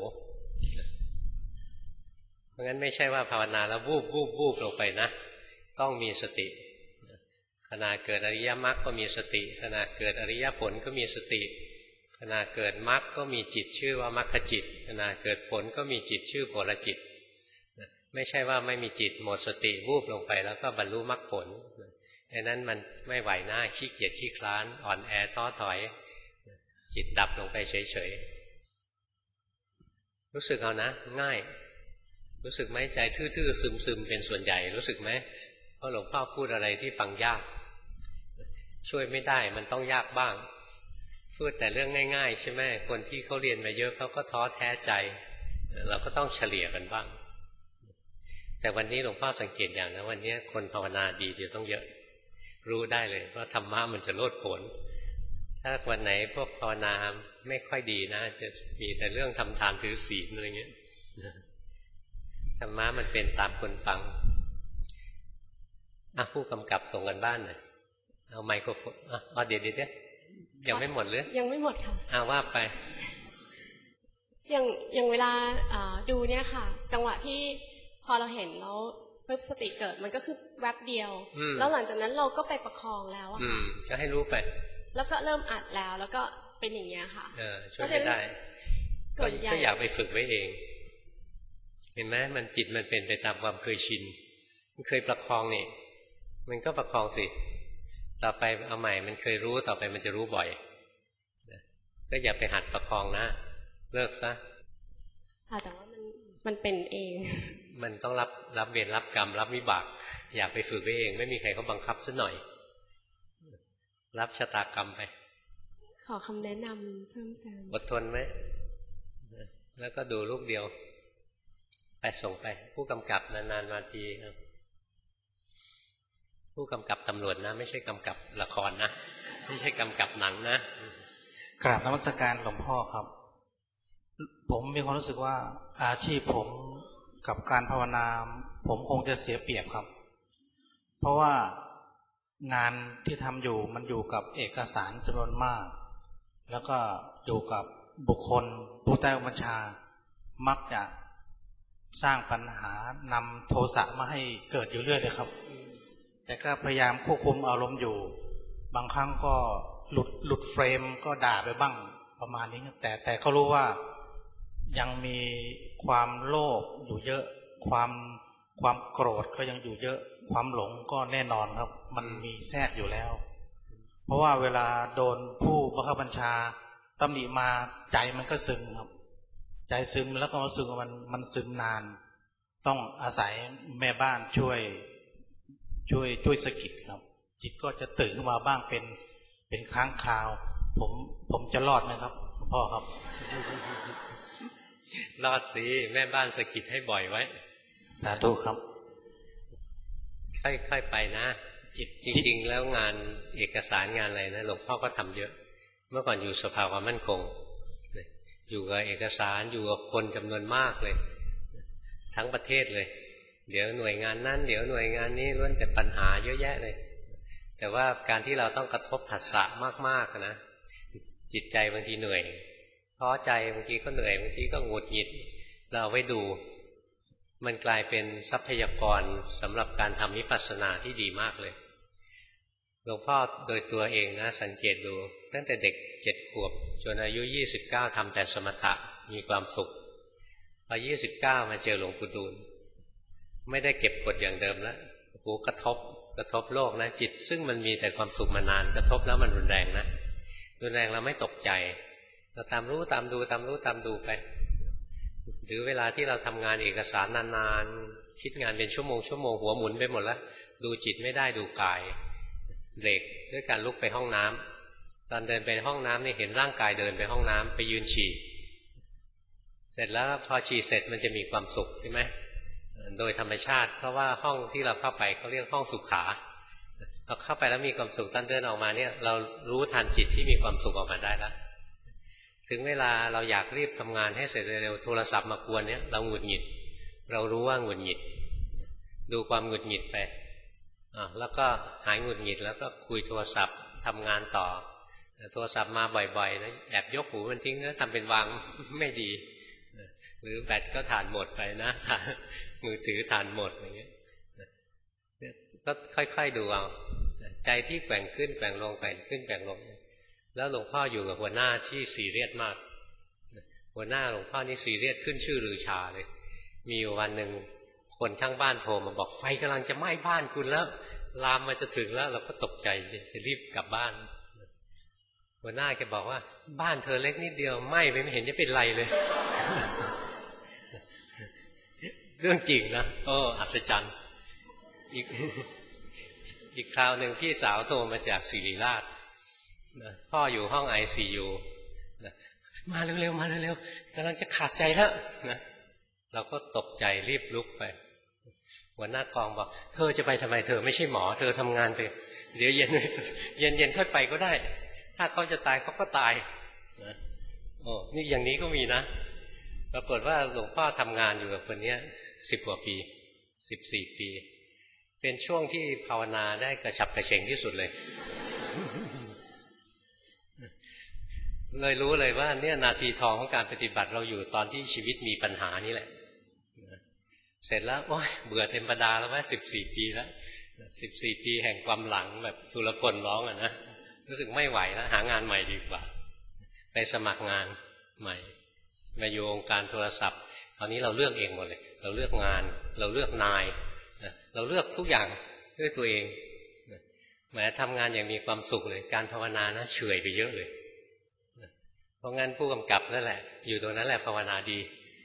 เพราะงั้นไม่ใช่ว่าภาวนาแล้ววูบวูบวูบลงไปนะต้องมีสติขณะเกิดอริยมรรคก็มีสติขณะเกิดอริยผลก็มีสติขณะเกิดมรรคก็มีจิตชื่อว่ามรรคจิตขณะเกิดผลก็มีจิตชื่อผลจิตไม่ใช่ว่าไม่มีจิตหมดสติวูบลงไปแล้วก็บรรลุมรรคผลดังนั้นมันไม่ไหวหน้าขี้เกียจขี้คลานอ่อนแอท้อถอยจิตดับลงไปเฉยๆรู้สึกเอานะง่ายรู้สึกไหมใจทื่อๆซึมๆเป็นส่วนใหญ่รู้สึกไหมเพราะหลวงพ่อพูดอะไรที่ฟังยากช่วยไม่ได้มันต้องยากบ้างพูดแต่เรื่องง่ายๆใช่ไหมคนที่เขาเรียนมาเยอะเขาก็ท้อแท้ใจเราก็ต้องเฉลี่ยกันบ้างแต่วันนี้หลวงพ่อสังเกตอย่างนะวันนี้คนภาวนาดีจะต้องเยอะรู้ได้เลยว่าธรรมะมันจะโลดโผนถ้าวันไหนพวกภาวนาไม่ค่อยดีนะจะมีแต่เรื่องทำทานถือศีลอะไรเงี้ยธรรมะมันเป็นตามคนฟังอ่ะผู้กำกับส่งกันบ้านหน่อยเอาไมโครโฟนอ่ะเดี๋ยวเดี๋ยวยังไม่หมดเลยยังไม่หมดค่ะอ่ะว่าไปอย่างอย่างเวลาดูเนี่ยค่ะจังหวะที่พอเราเห็นแล้วปุ๊บสติเกิดมันก็คือแวบเดียวแล้วหลังจากนั้นเราก็ไปประคองแล้วอะค่ะก็ให้รู้ไปแล้วก็เริ่มอัดแล้วแล้วก็เป็นอย่างเงี้ยค่ะเออช่วยไม่ได้ส่วนใหญ่ก็อยากไปฝึกไว้เองเห็นไหมมันจิตมันเป็นไปตามความเคยชินมันเคยประคองนี่มันก็ประคองสิต่อไปเอาใหม่มันเคยรู้ต่อไปมันจะรู้บ่อยก็อย่าไปหัดประคองนะเลิกซะแต่ว่ามันมันเป็นเองมันต้องรับรับเวรรับกรรมรับวิบากอย่าไปฝึกไว้เองไม่มีใครเขาบังคับซะหน่อยรับชะตากรรมไปขอคำแนะนำเพิ่มเติมอดทนไหมแล้วก็ดูลูกเดียวไปส่งไปผู้กำกับนานๆมาทีผู้กำกับตำรวจนะไม่ใช่กำกับละครนะไม่ใช่กำกับหนังนะกราบนมัสการหลวงพ่อครับผมมีความรู้สึกว่าอาชีพผมกับการภาวนาผมคงจะเสียเปรียบครับเพราะว่างานที่ทำอยู่มันอยู่กับเอกสารจำนวนมากแล้วก็อยู่กับบุคคลผู้ใต้บัญชามักจะสร้างปัญหานำโทสะมาให้เกิดอยู่เรื่อยเลยครับแต่ก็พยายามควบคุมอารมณ์อยู่บางครั้งก็หลุดหลุดเฟรมก็ด่าไปบ้างประมาณนี้แต่แต่ก็รู้ว่ายังมีความโลภอยู่เยอะความความโกรธก็ยังอยู่เยอะความหลงก็แน่นอนครับมันมีแทรกอยู่แล้วเพราะว่าเวลาโดนผู้บังคับบัญชาตำหนิมาใจมันก็ซึมครับใจซึมแล้วก็รู้สึกว่ามันมันซึมนานต้องอาศัยแม่บ้านช่วยช่วยช่วยสะกิดครับจิตก็จะตื่นขึ้นมาบ้างเป็นเป็นครั้งคราวผมผมจะรอดไหมครับหลวงพ่อครับรอดสิแม่บ้านสะกิดให้บ่อยไว้สาธุครับค่อยๆไปนะจริงๆแล้วงานเอกสารงานอะไรนะหลวงพ่อก็ทำเยอะเมื่อก่อนอยู่สภาความมั่นคงอยู่กับเอกสารอยู่กับคนจำนวนมากเลยทั้งประเทศเลยเดี๋ยวหน่วยงานนั้นเดี๋ยวหน่วยงานนี้ล้วนแต่ปัญหาเยอะแยะเลยแต่ว่าการที่เราต้องกระทบผัสสะมากๆนะจิตใจบางทีเหนื่อยท้อใจบางทีก็เหนื่อยบางทีก็หงุดหงิดเราเอาไว้ดูมันกลายเป็นทรัพยากรสำหรับการทำวิปัสสนาที่ดีมากเลยหลวงพ่อโดยตัวเองนะสังเกตดูตั้งแต่เด็กเจ็ดขวบจนอายุยี่สิบเก้าทำแต่สมถะมีความสุขพอยี่สิบเก้ามาเจอหลวงปู่ดูลไม่ได้เก็บกดอย่างเดิมแล้วโอ้โหกระทบกระทบโลกนะจิตซึ่งมันมีแต่ความสุขมานานกระทบแล้วมันรุนแรงนะรุนแรงเราไม่ตกใจเราตามรู้ตามดูตามรู้ตามดูไปหรือเวลาที่เราทำงานเอกสารนานๆคิดงานเป็นชั่วโมงชั่วโมงหัวหมุนไปหมดแล้วดูจิตไม่ได้ดูกายเบรกด้วยการลุกไปห้องน้ำตอนเดินไปห้องน้ำนี่เห็นร่างกายเดินไปห้องน้ำไปยืนฉี่เสร็จแล้วพอฉี่เสร็จมันจะมีความสุขใช่ไหมโดยธรรมชาติเพราะว่าห้องที่เราเข้าไปเขาเรียกห้องสุขาเราเข้าไปแล้วมีความสุขตอนเดินออกมาเนี่ยเรารู้ทันจิตที่มีความสุขออกมาได้แล้วถึงเวลาเราอยากรีบทำงานให้เสร็จเร็วๆโทรศัพท์มากวนเนี่ยเราหงุดหงิดเรารู้ว่าหงุดหงิดดูความหงุดหงิดไปอ่าแล้วก็หายหงุดหงิดแล้วก็คุยโทรศัพท์ทำงานต่อโทรศัพท์มาบ่อยๆนะแอบยกหูมันทิ้งนะทำเป็นวางไม่ดีหรือแบตก็ถ่านหมดไปนะมือถือถ่านหมดอย่างเงี้ยก็ค่อยๆดูเอาใจที่แกว่งขึ้นแกว่งลงแกว่งขึ้นแกว่งลงแล้วหลวงพ่ออยู่กับหัวหน้าที่ซีเรียสมากหัวหน้าหลวงพ่อนี่ซีเรียสขึ้นชื่อลือชาเลยมีวันหนึ่งคนทั้งบ้านโทรมาบอกไฟกำลังจะไหม้บ้านคุณแล้วลามมาจะถึงแล้วเราก็ตกใจจะรีบกลับบ้านหัวหน้าแกบอกว่าบ้านเธอเล็กนิดเดียวไหม้ไปไม่เห็นจะเป็นไรเลย เรื่องจริงนะโอ้อัศจรรย์อีก อีกคราวหนึ่งพี่สาวโทรมาจากศิริราชนะพ่ออยู่ห้องไอซียูนะมาเร็วๆมาเร็วๆกำลังจะขาดใจแล้วนะเราก็ตกใจรีบลุกไปหัวหน้ากองบอกเธอจะไปทำไมเธอไม่ใช่หมอเธอทำงานไปเดี๋ยวเย็นเย็นเย็นค่อยไปก็ได้ถ้าเขาจะตายเขาก็ตายนะโอ้นี่อย่างนี้ก็มีนะปรากฏว่าหลวงพ่อทำงานอยู่กับคนนี้สิบกว่าปีสิบสี่ปีเป็นช่วงที่ภาวนาได้กระฉับกระเฉงที่สุดเลย เลยรู้เลยว่าเนี่ยนาทีทองของการปฏิบัติเราอยู่ตอนที่ชีวิตมีปัญหานี่แหละเสร็จแล้วโอ๊ยเบื่อเต็มประดาแล้วว่าสิบสี่ปีแล้วสิบสี่ปีแห่งความหลังแบบสุรพลร้องอ่ะนะรู้สึกไม่ไหวแล้วหางานใหม่ดีกว่าไปสมัครงานใหม่มาอยู่องค์การโทรศัพท์ตอนนี้เราเลือกเองหมดเลยเราเลือกงานเราเลือกนายเราเลือกทุกอย่างด้วยตัวเองแหมทำงานอย่างมีความสุขเลยการภาวนานะเฉยไปเยอะเลยเพราะงั้นผู้กำกับนั่นแหละอยู่ตรงนั้นแหละภาวนาดี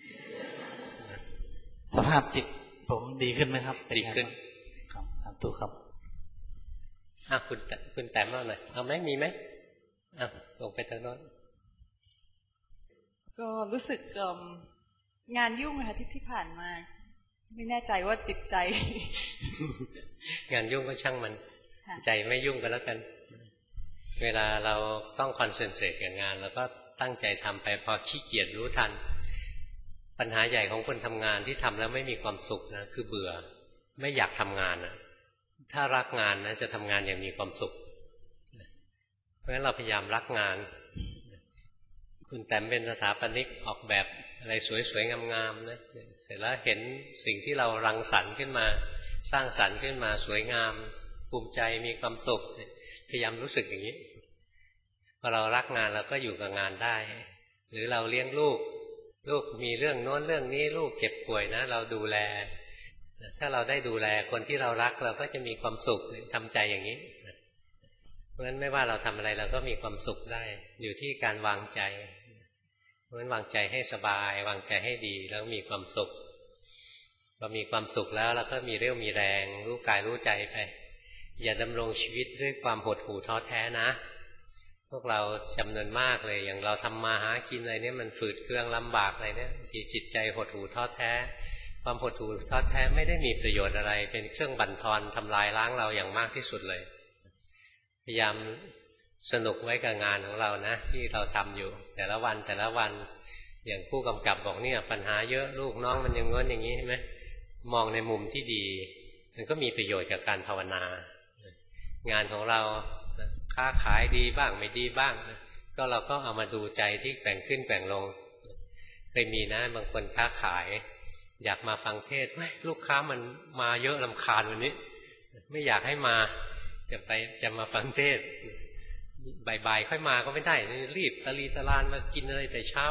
สภาพจิตผมดีขึ้นไหมครับดีขึ้นครับสาธุครับอ่ะคุณคุณแต้มเอาหน่อยเอาไหมมีไหมอ่ะส่งไปทางโน้นก็รู้สึกงานยุ่งค่ะที่ที่ผ่านมาไม่แน่ใจว่าจิตใจงานยุ่งก็ช่างมันใจไม่ยุ่งก็แล้วกันเวลาเราต้องคอนเซนเทรตกับงานแล้วก็ตั้งใจทำไปพอขี้เกียจรู้ทันปัญหาใหญ่ของคนทำงานที่ทำแล้วไม่มีความสุขนะคือเบื่อไม่อยากทำงานนะถ้ารักงานนะจะทำงานอย่างมีความสุขเพราะฉะนั้นเราพยายามรักงานคุณแต้มเป็นสถาปนิกออกแบบอะไรสวยๆงามๆนะเสร็จแล้วเห็นสิ่งที่เรารังสรรค์ขึ้นมาสร้างสรรค์ขึ้นมาสวยงามภูมิใจมีความสุขพยายามรู้สึกอย่างนี้พอเรารักงานเราก็อยู่กับงานได้หรือเราเลี้ยงลูกลูกมีเรื่องโน้นเรื่องนี้ลูกเจ็บป่วยนะเราดูแลถ้าเราได้ดูแลคนที่เรารักเราก็จะมีความสุขทำใจอย่างนี้เพราะฉะนั้นไม่ว่าเราทำอะไรเราก็มีความสุขได้อยู่ที่การวางใจราะฉะนั้นวางใจให้สบายวางใจให้ดีแล้วมีความสุขพอมีความสุขแล้วเราก็มีเรี่ยวมีแรงรู้กายรู้ใจไปอย่าดำรงชีวิตด้วยความหดหู่ท้อแท้นะพวกเราจำนวนมากเลยอย่างเราทำมาหากินอะไรเนี่ยมันฝืดเครื่องลำบากอะไรเนี่ยที่จิตใจหดหู่ท้อแท้ความหดหู่ท้อแท้ไม่ได้มีประโยชน์อะไรเป็นเครื่องบั่นทอนทำลายล้างเราอย่างมากที่สุดเลยพยายามสนุกไว้กับงานของเรานะที่เราทำอยู่แต่ละวันแต่ละวันอย่างผู้กำกับบอกเนี่ยปัญหาเยอะลูกน้องมันอย่างง้นอย่างนี้ใช่ไหมมองในมุมที่ดีมันก็มีประโยชน์กับการภาวนางานของเราค้าขายดีบ้างไม่ดีบ้างก็เราก็เอามาดูใจที่แกว่งขึ้นแกว่งลงเคยมีนะบางคนค้าขายอยากมาฟังเทศน์ลูกค้ามันมาเยอะรำคาญวันนี้ไม่อยากให้มาจะไปจะมาฟังเทศน์บ่ายๆค่อยมาก็ไม่ได้รีบตะลีตะลานมากินอะไรแต่เช้า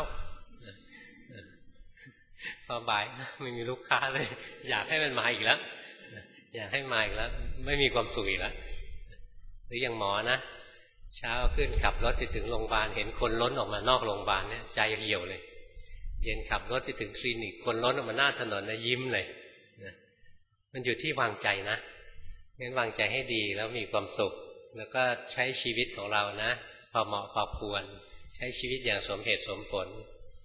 พอบ่ายไม่มีลูกค้าเลยอยากให้มันมาอีกแล้วอยากให้มาอีกแล้วไม่มีความสุขอีกแล้วหรืออย่างหมอนะเช้าขึ้นขับรถไปถึงโรงพยาบาลเห็นคนล้นออกมานอกโรงพยาบาลเนี่ยใจเหี่ยวเลยเย็นขับรถไปถึงคลินิกคนล้นออกมาหน้าถนนนะยิ้มเลยมันอยู่ที่วางใจนะงั้นวางใจให้ดีแล้วมีความสุขแล้วก็ใช้ชีวิตของเรานะพอเหมาะพอควรใช้ชีวิตอย่างสมเหตุสมผล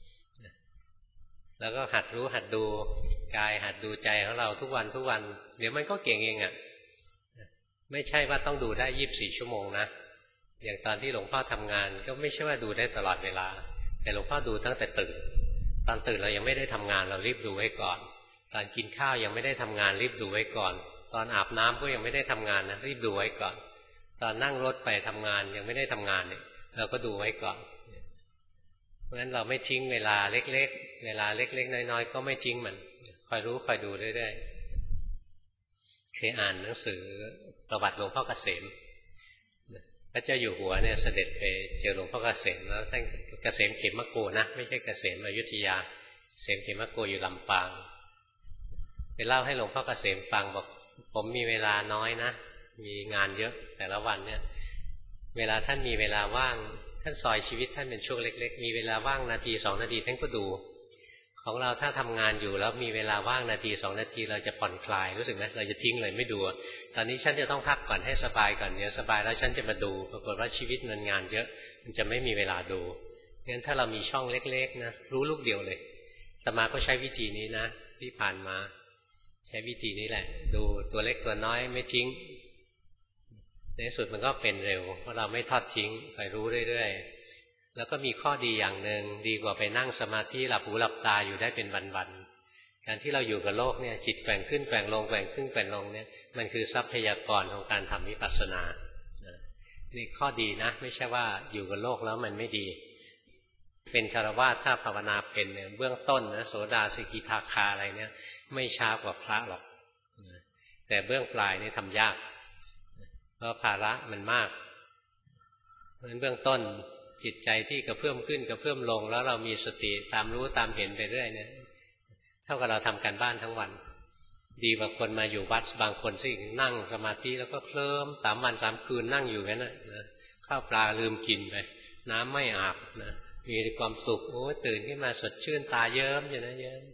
แล้วก็หัดรู้หัดดูกายหัดดูใจของเราทุกวันทุกวันเดี๋ยวมันก็เก่งเองอ่ะไม่ใช่ว่าต้องดูได้ยี่สิบสี่ชั่วโมงนะอย่างตอนที่หลวงพ่อทำงานก็ไม่ใช่ว่าดูได้ตลอดเวลาแต่หลวงพ่อดูตั้งแต่ตื่นตอนตื่นเรายังไม่ได้ทำงานเรารีบดูไว้ก่อนตอนกินข้าวยังไม่ได้ทำงานรีบดูไว้ก่อนตอนอาบน้ำก็ยังไม่ได้ทำงานนะรีบดูไว้ก่อนตอนนั่งรถไปทำงานยังไม่ได้ทำงานเนี่ยเราก็ดูไว้ก่อนเพราะฉะนั้นเราไม่ทิ้งเวลาเล็กๆเวลาเล็กๆน้อยๆก็ไม่ทิ้งมันคอยรู้คอยดูเรื่อยๆเคยอ่านหนังสือประวัติหลวงพ่อเกษมพระเจ้าอยู่หัวเนี่ยเสด็จไปเจอหลวงพ่อเกษมแล้วท่านเกษมเขมโกนะไม่ใช่เกษมอยุธยาเกษมเขมโกอยู่ลำปางไปเล่าให้หลวงพ่อเกษมฟังบอกผมมีเวลาน้อยนะมีงานเยอะแต่ละวันเนี่ยเวลาท่านมีเวลาว่างท่านซอยชีวิตท่านเป็นช่วงเล็กๆมีเวลาว่างนาทีสองนาทีท่านก็ดูของเราถ้าทำงานอยู่แล้วมีเวลาว่างนาทีสองนาทีเราจะผ่อนคลายรู้สึกไหมเราจะทิ้งเลยไม่ดูตอนนี้ฉันจะต้องพักก่อนให้สบายก่อนเดี๋ยวสบายแล้วฉันจะมาดูปรากฏว่าชีวิตมันงานเยอะมันจะไม่มีเวลาดูงั้นถ้าเรามีช่องเล็กๆนะรู้ลูกเดียวเลยอาตมาก็ใช้วิธีนี้นะที่ผ่านมาใช้วิธีนี้แหละดูตัวเล็กตัวน้อยไม่ทิ้งในสุดมันก็เป็นเร็วเพราะเราไม่ทอดทิ้งไปรู้เรื่อยๆแล้วก็มีข้อดีอย่างหนึ่งดีกว่าไปนั่งสมาธิหลับหูหลับตาอยู่ได้เป็นวันๆการที่เราอยู่กับโลกเนี่ยจิตแกว่งขึ้นแกว่งลงแกว่งขึ้นแกว่งลงเนี่ยมันคือทรัพยากรของการทำวิปัสสนานี่ข้อดีนะไม่ใช่ว่าอยู่กับโลกแล้วมันไม่ดีเป็นคฤหัสถ์ถ้าภาวนาเป็นเนี่ยเบื้องต้นนะโสดาสกิทาคาอะไรเนี่ยไม่ช้ากว่าพระหรอกแต่เบื้องปลายนี่ทำยากเพราะภาระมันมากเพราะฉะนั้นเบื้องต้นจิตใจที่กระเพื่อมขึ้นกระเพื่อมลงแล้วเรามีสติตามรู้ตามเห็นไปเรื่อยเนี่ยเท่ากับเราทำการบ้านทั้งวันดีกว่าคนมาอยู่วัดบางคนสินั่งสมาธิแล้วก็เคลิ้มสามวันสามคืนนั่งอยู่กันนะข้าวปลาลืมกินไปน้ำไม่อาบนะมีความสุขโอ้ตื่นขึ้นมาสดชื่นตาเยิ้มอยู่นะเยิ้ม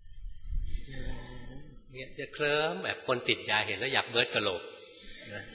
เนี่ยจะเคลิ้มแบบคนติดยาเห็นแล้วอยากเบิร์ดกะโหลกนะ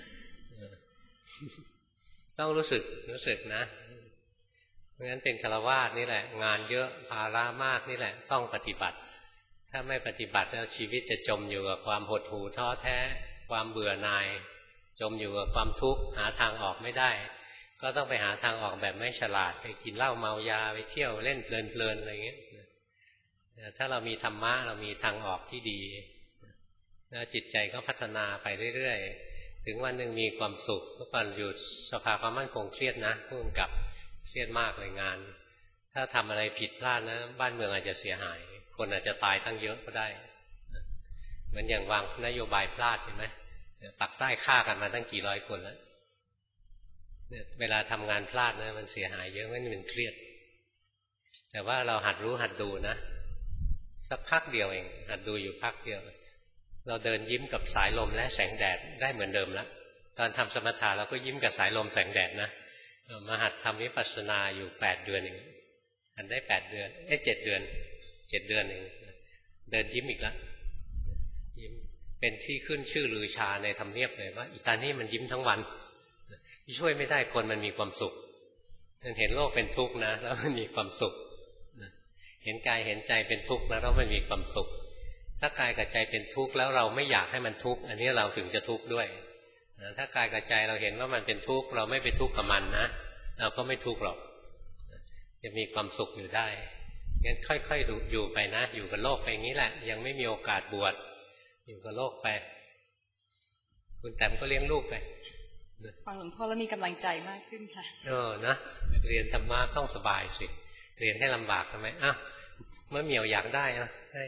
ต้องรู้สึกรู้สึกนะเพราะฉะนั้นเป็นฆราวาสนี่แหละงานเยอะภาระมากนี่แหละต้องปฏิบัติถ้าไม่ปฏิบัติแล้วชีวิตจะจมอยู่กับความหดหู่ท้อแท้ความเบื่อหน่ายจมอยู่กับความทุกข์หาทางออกไม่ได้ก็ต้องไปหาทางออกแบบไม่ฉลาดไปกินเหล้าเมายาไปเที่ยวเล่นเพลินๆอะไรเงี้ยถ้าเรามีธรรมะเรามีทางออกที่ดีแล้วจิตใจก็พัฒนาไปเรื่อยๆถึงวันหนึ่งมีความสุขเมื่อก่อนอยู่สภาความมั่นคงเครียดนะพุ่งกับเครียดมากเลยงานถ้าทำอะไรผิดพลาดนะบ้านเมืองอาจจะเสียหายคนอาจจะตายตั้งเยอะก็ได้เหมือนอย่างวางนโยบายพลาดใช่ไหมปักใต้ฆ่ากันมาตั้งกี่ร้อยคนแล้วเนี่ยเวลาทำงานพลาดนะมันเสียหายเยอะมันมันเครียดแต่ว่าเราหัดรู้หัดดูนะสักพักเดียวเองหัดดูอยู่พักเดียวเราเดินยิ้มกับสายลมและแสงแดดได้เหมือนเดิมแล้วตอนทำสมถะเราก็ยิ้มกับสายลมแสงแดดนะมาหัดทำวิปัสสนาอยู่แปดเดือนเองหันได้แปดเดือนเอ้เจ็ดเดือนเจ็ดเดือนเองเดินยิ้มอีกแล้วยิ้มเป็นที่ขึ้นชื่อลือชาในทำเนียบเลยว่าอีตานี่มันยิ้มทั้งวันช่วยไม่ได้คนมันมีความสุขมันเห็นโลกเป็นทุกข์นะแล้วมันมีความสุขเห็นกายเห็นใจเป็นทุกข์นะแล้วมันมีความสุขถ้ากายกับใจเป็นทุกข์แล้วเราไม่อยากให้มันทุกข์อันนี้เราถึงจะทุกข์ด้วยถ้ากายกับใจเราเห็นว่ามันเป็นทุกข์เราไม่ไปทุกข์กับมันนะเราก็ไม่ทุกข์หรอกจะมีความสุขอยู่ได้งั้นค่อยๆดูอยู่ไปนะอยู่กับโลกไปอย่างนี้แหละยังไม่มีโอกาสบวชอยู่กับโลกไปคุณแต้มก็เลี้ยงลูกไปฟังหลวงพ่อแล้วมีกำลังใจมากขึ้นค่ะเออนะเรียนธรรมะต้องสบายสิเรียนให้ลำบากทำไมอ้าวเมื่อเหมียวอยากได้นะให้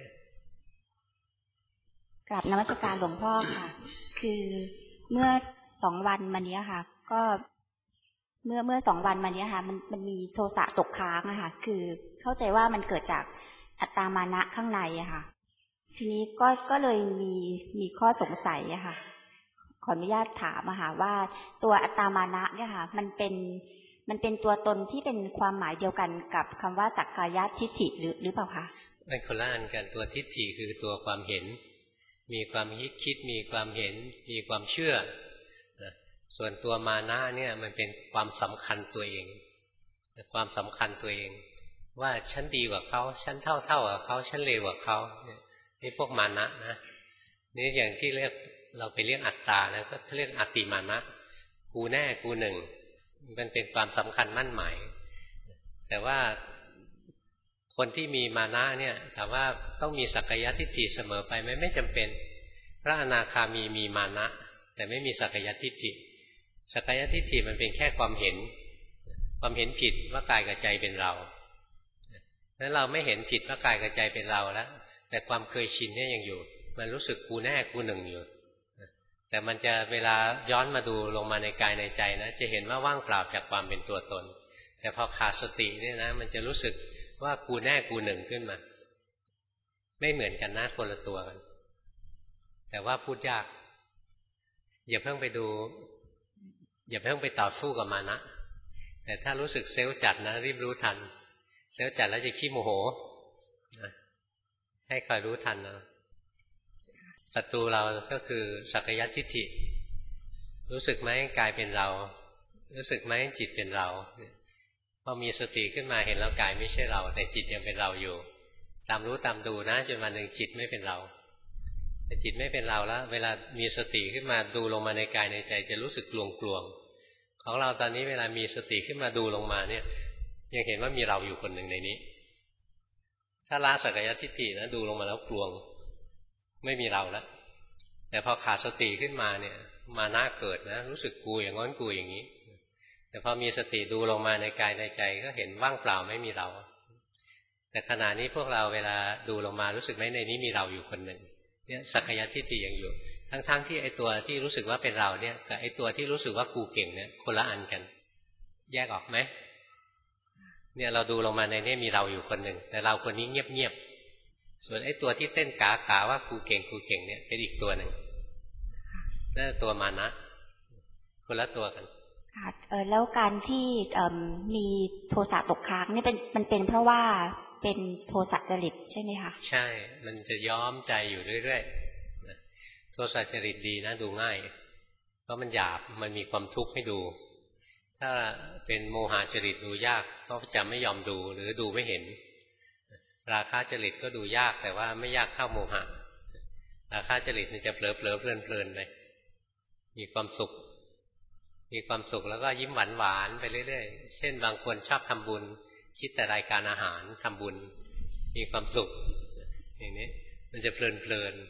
กราบนมัสการหลวงพ่อค่ะคือเมื่อสองวันมานี้ค่ะก็เมื่อเมื่อสองวันมานี้ค่ะมันมันมีโทสะตกค้างอะค่ะคือเข้าใจว่ามันเกิดจากอัตตามานะข้างในอะค่ะทีนี้ก็ก็เลยมีมีข้อสงสัยอะค่ะขออนุญาตถามอะค่ะว่าตัวอัตตามานะเนี่ยค่ะมันเป็นมันเป็นตัวตนที่เป็นความหมายเดียวกันกับคำว่าสักกายทิฏฐิหรือหรือเปล่าคะมันคนละอันกันตัวทิฏฐิคือตัวความเห็นมีความคิดคิดมีความเห็นมีความเชื่อนะส่วนตัวมานะเนี่ยมันเป็นความสำคัญตัวเองความสำคัญตัวเองว่าฉันดีกว่าเขาฉันเท่าเท่ากับเขาฉันเลวกว่าเขานี่พวกมานะนะนี่อย่างที่เรียกเราไปเรียกอัตตานะก็เรียกอติมานะกูแน่กูหนึ่งมันเป็นความสำคัญมั่นหมายแต่ว่าคนที่มีมานะเนี่ยถามว่าต้องมีสักกายทิฏฐิเสมอไปไหมไม่จำเป็นพระอนาคามีมีมานะแต่ไม่มีสักกายทิฏฐิสักกายทิฏฐิมันเป็นแค่ความเห็นความเห็นผิดว่ากายกับใจเป็นเรานั้นเราไม่เห็นผิดว่ากายกับใจเป็นเราแล้วแต่ความเคยชินเนี่ยยังอยู่มันรู้สึกกูแน่กูหนึ่งอยู่แต่มันจะเวลาย้อนมาดูลงมาในกายในใจนะจะเห็นว่าว่างเปล่าจากความเป็นตัวตนแต่พอขาดสติเนี่ยนะมันจะรู้สึกว่ากูแน่กูหนึ่งขึ้นมาไม่เหมือนกันนะคนละตัวกันแต่ว่าพูดยากอย่าเพิ่งไปดูอย่าเพิ่งไปต่อสู้กับมานะแต่ถ้ารู้สึกเซลล์จัดนะรีบรู้ทันเซลล์จัดแล้วจะขี้โมโหนะให้คอยรู้ทันนะศัตรูเราก็คือสักกายทิฏฐิรู้สึกไหมกายเป็นเรารู้สึกไหมจิตเป็นเราพอมีสติขึ้นมาเห็นแล้วกายไม่ใช่เราแต่จิตยังเป็นเราอยู่ตามรู้ตามดูนะจนวันหนึ่งจิตไม่เป็นเราแต่จิตไม่เป็นเราแล้วเวลามีสติขึ้นมาดูลงมาในกายในใจจะรู้สึกกลวงกลวงของเราตอนนี้เวลามีสติขึ้นมาดูลงมาเนี่ยยังเห็นว่ามีเราอยู่คนหนึ่งในนี้ถ้าละสักกายทิฏฐินะดูลงมาแล้วกลวงไม่มีเราแล้วแต่พอขาดสติขึ้นมาเนี่ยมานะเกิดนะรู้สึกกูอย่างง้นกูอย่างนี้แต่พอมีสติดูลงมาในกายในใจก็เห็นว่างเปล่าไม่มีเราแต่ขณะนี้พวกเราเวลาดูลงมารู้สึกไหมในนี้มีเราอยู่คนหนึ่งเนี่ยสักกายทิฏฐิยังอยู่ทั้งๆ ท, ที่ไอตัวที่รู้สึกว่าเป็นเราเนี่ยกับไอตัวที่รู้สึกว่ากูเก่งเนี่ยคนละอันกันแยกออกไหมเนี่ยเราดูลงมาในนี้มีเราอยู่คนหนึ่งแต่เราคนนี้เงียบๆส่วนไอ้ตัวที่เต้นกากาว่ากูเก่งกูเก่งเนี่ยเป็นอีกตัวหนึ่งนั่นตัวมานะคนละตัวกันค่ะเออแล้วการที่มีโทสะตกค้างนี่เป็นมันเป็นเพราะว่าเป็นโทสะจริตใช่ไหมคะใช่มันจะย้อมใจอยู่เรื่อยๆโทสะจริตดีนะดูง่ายเพราะมันหยาบมันมีความทุกข์ให้ดูถ้าเป็นโมหะจริตดูยากเพราะจะไม่ยอมดูหรือดูไม่เห็นราคะจริตก็ดูยากแต่ว่าไม่ยากเท่าโมหะราคะจริตมันจะเผลอเผลอเพลินเพลินไปมีความสุขมีความสุขแล้วก็ยิ้มหวานหวานไปเรื่อยๆเช่นบางคนชอบทำบุญคิดแต่รายการอาหารทำบุญมีความสุขอย่างนี้มันจะเพลินเพลิน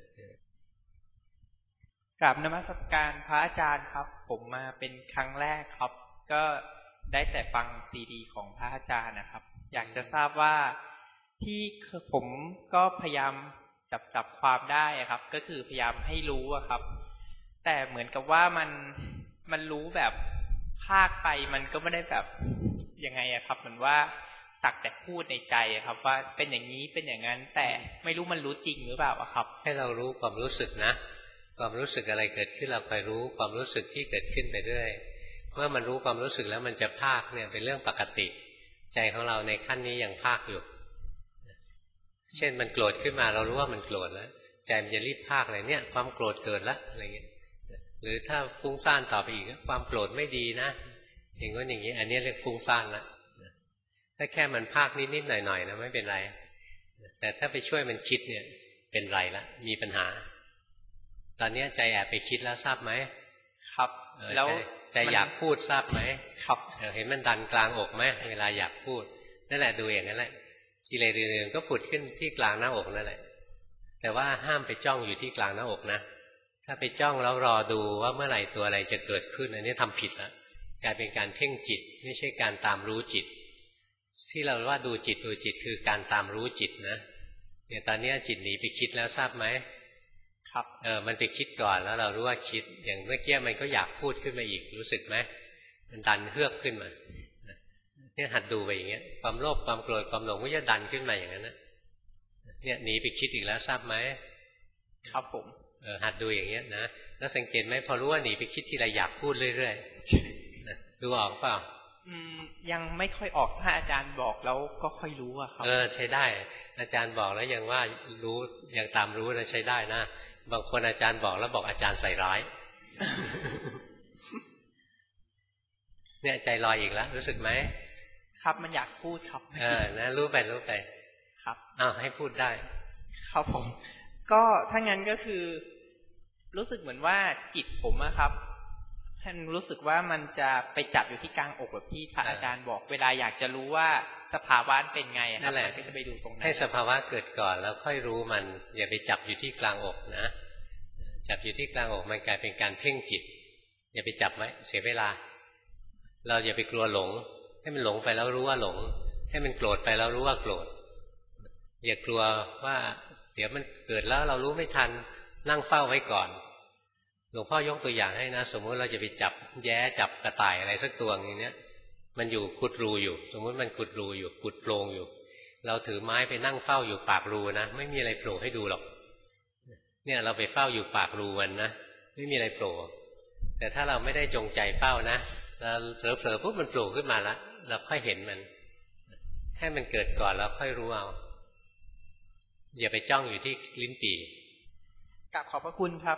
กราบนมัสการพระอาจารย์ครับผมมาเป็นครั้งแรกครับก็ได้แต่ฟังซีดีของพระอาจารย์นะครับอยากจะทราบว่าที่ผมก็พยายามจับจับความได้ครับก็คือพยายามให้รู้อะครับแต่เหมือนกับว่ามันมันรู้แบบภาคไปมันก็ไม่ได้แบบยังไงอะครับเหมือนว่าสักแต่พูดในใจครับว่าเป็นอย่างนี้เป็นอย่างนั้นแต่ไม่รู้มันรู้จริงหรือเปล่าครับให้เรารู้ความรู้สึกนะความรู้สึกอะไรเกิดขึ้นเราไปรู้ความรู้สึกที่เกิดขึ้นไปเรื่อยเมื่อมันรู้ความรู้สึกแล้วมันจะภาคเนี่ยเป็นเรื่องปกติใจของเราในขั้นนี้ยังภาคอยู่เช่นมันโกรธขึ้นมาเรารู้ว่ามันโกรธแล้วใจมันจะรีบภาคอะไรเนี่ยความโกรธเกิดแล้วอะไรเงี้ยหรือถ้าฟุ้งซ่านต่อไปอีกความโกรธไม่ดีนะอย่างงี้อย่างนี้อันนี้เรียกฟุ้งซ่านละถ้าแค่มันภาคนิดๆหน่อยๆนะไม่เป็นไรแต่ถ้าไปช่วยมันคิดเนี่ยเป็นไรละมีปัญหาตอนนี้ใจแอบไปคิดแล้วทราบไหมครับแล้วใจอยากพูดทราบไหมครับเห็นมันดันกลางอกไหมเวลาอยากพูดนั่นแหละดูอย่างนั้นแหละกิเลสอื่นๆก็ผุดขึ้นที่กลางหน้าอกนั่นแหละแต่ว่าห้ามไปจ้องอยู่ที่กลางหน้าอกนะถ้าไปจ้องแล้วรอดูว่าเมื่อไหร่ตัวอะไรจะเกิดขึ้นอันนี้ทำผิดแล้วกลายเป็นการเพ่งจิตไม่ใช่การตามรู้จิตที่เราว่าดูจิตดูจิตคือการตามรู้จิตนะเนี่ยตอนนี้จิตหนีไปคิดแล้วทราบไหมครับเออมันไปคิดก่อนแล้วเรารู้ว่าคิดอย่างเมื่อกี้มันก็อยากพูดขึ้นมาอีกรู้สึกไหมมันดันเฮือกขึ้นมาเนี่ยหัดดูไปอย่างเงี้ยความโลภความโกรธความหลงก็จะดันขึ้นมาอย่างนั้นนะเนี่ยหนีไปคิดอีกแล้วทราบไหมครับผมเออหัดดูอย่างเงี้ยนะแล้วสังเกตไหมพอรู้ว่าหนีไปคิดทีไรอยากพูดเรื่อยๆดูออกเปล่าอืมยังไม่ค่อยออกถ้าอาจารย์บอกแล้วก็ค่อยรู้อะครับเออใช้ได้อาจารย์บอกแล้วยังว่ารู้ยังตามรู้นะใช้ได้นะบางคนอาจารย์บอกแล้วบอกอาจารย์ใส่ร้ายเนี่ยใจลอยอีกแล้วรู้สึกไหมครับมันอยากพูดครับเออนะรู้ไปรู้ไปครับอ้าวให้พูดได้ครับผมก็ถ้างั้นก็คือรู้สึกเหมือนว่าจิตผมอะครับท่านรู้สึกว่ามันจะไปจับอยู่ที่กลางอกแบบที่พระอาจารย์บอกเวลาอยากจะรู้ว่าสภาวะเป็นไงครับก็จะไปดูตรงนั้นให้สภาวะเกิดก่อนแล้วค่อยรู้มันอย่าไปจับอยู่ที่กลางอกนะจับอยู่ที่กลางอกมันกลายเป็นการเพ่งจิตอย่าไปจับไว้เสียเวลาเราอย่าไปกลัวหลงให้มันหลงไปแล้วรู้ว่าหลงให้มันโกรธไปแล้วรู้ว่าโกรธอย่ากลัวว่าเดี๋ยวมันเกิดแล้วเรารู้ไม่ทันนั่งเฝ้าไว้ก่อนหลวงพ่อยกตัวอย่างให้นะสมมติเราจะไปจับแย้จับกระต่ายอะไรสักตัวอย่างนี้มันอยู่ขุดรูอยู่สมมติมันขุดรูอยู่ขุดโพรงอยู่เราถือไม้ไปนั่งเฝ้าอยู่ปากรูนะไม่มีอะไรโผล่ให้ดูหรอกเนี่ยเราไปเฝ้าอยู่ปากรูมันนะไม่มีอะไรโผล่แต่ถ้าเราไม่ได้จงใจเฝ้านะเราเผลอๆปุ๊บมันโผล่ขึ้นมาแล้วเราค่อยเห็นมันให้มันเกิดก่อนแล้วค่อยรู้เอาอย่าไปจ้องอยู่ที่ลิ้นปี่กราบขอบพระคุณครับ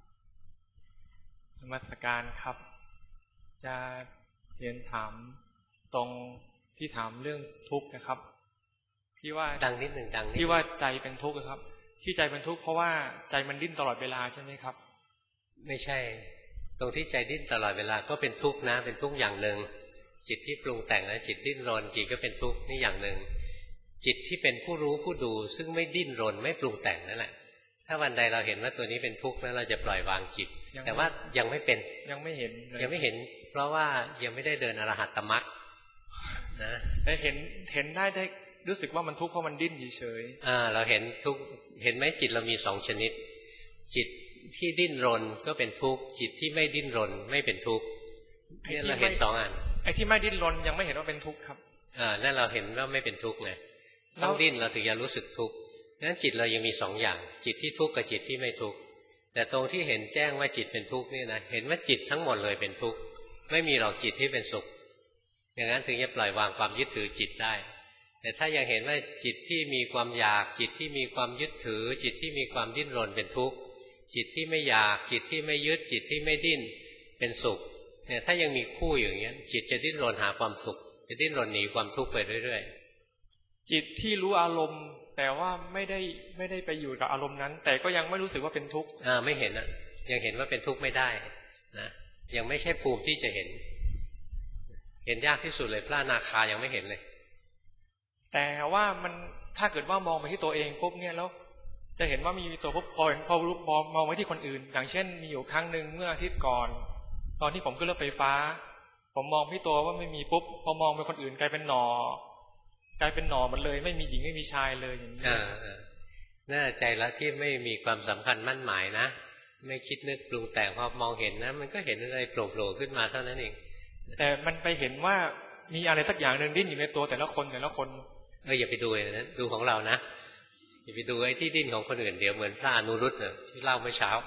นมัสการครับจะเรียนถามตรงที่ถามเรื่องทุกข์นะครับที่ว่าดังนิดหนึ่งดังที่ว่าใจเป็นทุกข์ครับที่ใจเป็นทุกข์เพราะว่าใจมันดิ้นตลอดเวลาใช่ไหมครับไม่ใช่ตรงที่ใจดิ้นตลอดเวลาก็เป็นทุกข์นะเป็นทุกข์อย่างหนึ่งจิตที่ปรุงแต่งนะจิตดิ้นรนจิตก็เป็นทุกข์นี่อย่างหนึ่งจิตที่เป็นผู้รู้ผู้ดูซึ่งไม่ดิ้นรนไม่ปรุงแต่งนั่นแหละถ้าวันใดเราเห็นว่าตัวนี้เป็นทุกข์แล้วเราจะปล่อยวางจิตแต่ว่ายังไม่เป็นยังไม่เห็นยังไม่เห็นเพราะว่ายังไม่ได้เดินอรหัตตมรรคนะแต่เห็นเห็นได้ได้รู้สึกว่ามันทุกข์เพราะมันดิ้นเฉยๆอ่าเราเห็นทุกข์เห็นไหมจิตเรามีสองชนิดจิตที่ดิ้นรนก็เป็นทุกข์จิตที่ไม่ดิ้นรนไม่เป็นทุกข์นี่เราเห็นสองอันไอ้ที่ไม่ดิ้นรนยังไม่เห็นว่าเป็นทุกข์ครับอ่านั่นเราเห็นว่าไม่เป็นทุกข์ไงต้องดิ้นเราถึงจะรู้สึกทุกข์นั้นจิตเรายังมีสองอย่างจิตที่ทุกข์กับจิตที่ไม่ทุกข์แต่ตรงที่เห็นแจ้งว่าจิตเป็นทุกข์นี่นะเห็นว่าจิตทั้งหมดเลยเป็นทุกข์ไม่มีหรอกจิตที่เป็นสุขอย่างนั้นถึงจะปล่อยวางความยึดถือจิตได้แต่ถ้ายังเห็นว่าจิตที่มีความอยากจิตที่มีความยึดถือจิตที่มีความดิ้นรนเป็นทุกข์จิตที่ไม่อยากจิตที่ไม่ยึดจิตที่ไม่ดิ้นเป็นสุขเนี่ยถ้ายังมีคู่อย่างเงี้ยจิตจะดิ้นรนหาความสุขจะดิ้นรนหนีความทุกข์ไปเรื่อยๆจิตที่รู้อารมณ์แต่ว่าไม่ได้ไม่ได้ไปอยู่กับอารมณ์นั้นแต่ก็ยังไม่รู้สึกว่าเป็นทุกข์อ่าไม่เห็นอ่ะยังเห็นว่าเป็นทุกข์ไม่ได้นะยังไม่ใช่ภูมิที่จะเห็นเห็นยากที่สุดเลยพระอนาคายังไม่เห็นเลยแต่ว่ามันถ้าเกิดว่ามองไปที่ตัวเองปุ๊บเนี่ยแล้วจะเห็นว่ามีตัวปุ๊บพอเห็นพอรู้มองมองไปที่คนอื่นอย่างเช่นมีอยู่ครั้งหนึ่งเมื่ออาทิตย์ก่อนตอนที่ผมขึ้นรถไฟฟ้าผมมองที่ตัวว่าไม่มีปุ๊บพอมองไปคนอื่นกลายเป็นหนอกลายเป็นหนอหมดเลยไม่มีหญิงไม่มีชายเลยอย่างนี้น่าใจแล้วที่ไม่มีความสำคัญมั่นหมายนะไม่คิดนึกปรุงแต่งพอมองเห็นนะมันก็เห็นอะไรโผล่ๆขึ้นมาเท่านั้นเองแต่มันไปเห็นว่ามีอะไรสักอย่างหนึ่งดิ้นอยู่ในตัวแต่ละคนแต่ละคนเอออย่าไปดูเลยนะดูของเรานะอย่าไปดูไอ้ที่ดิ้นของคนอื่นเดี๋ยวเหมือนพระอนุรุตเนี่ยที่เล่าเมื่อเช้า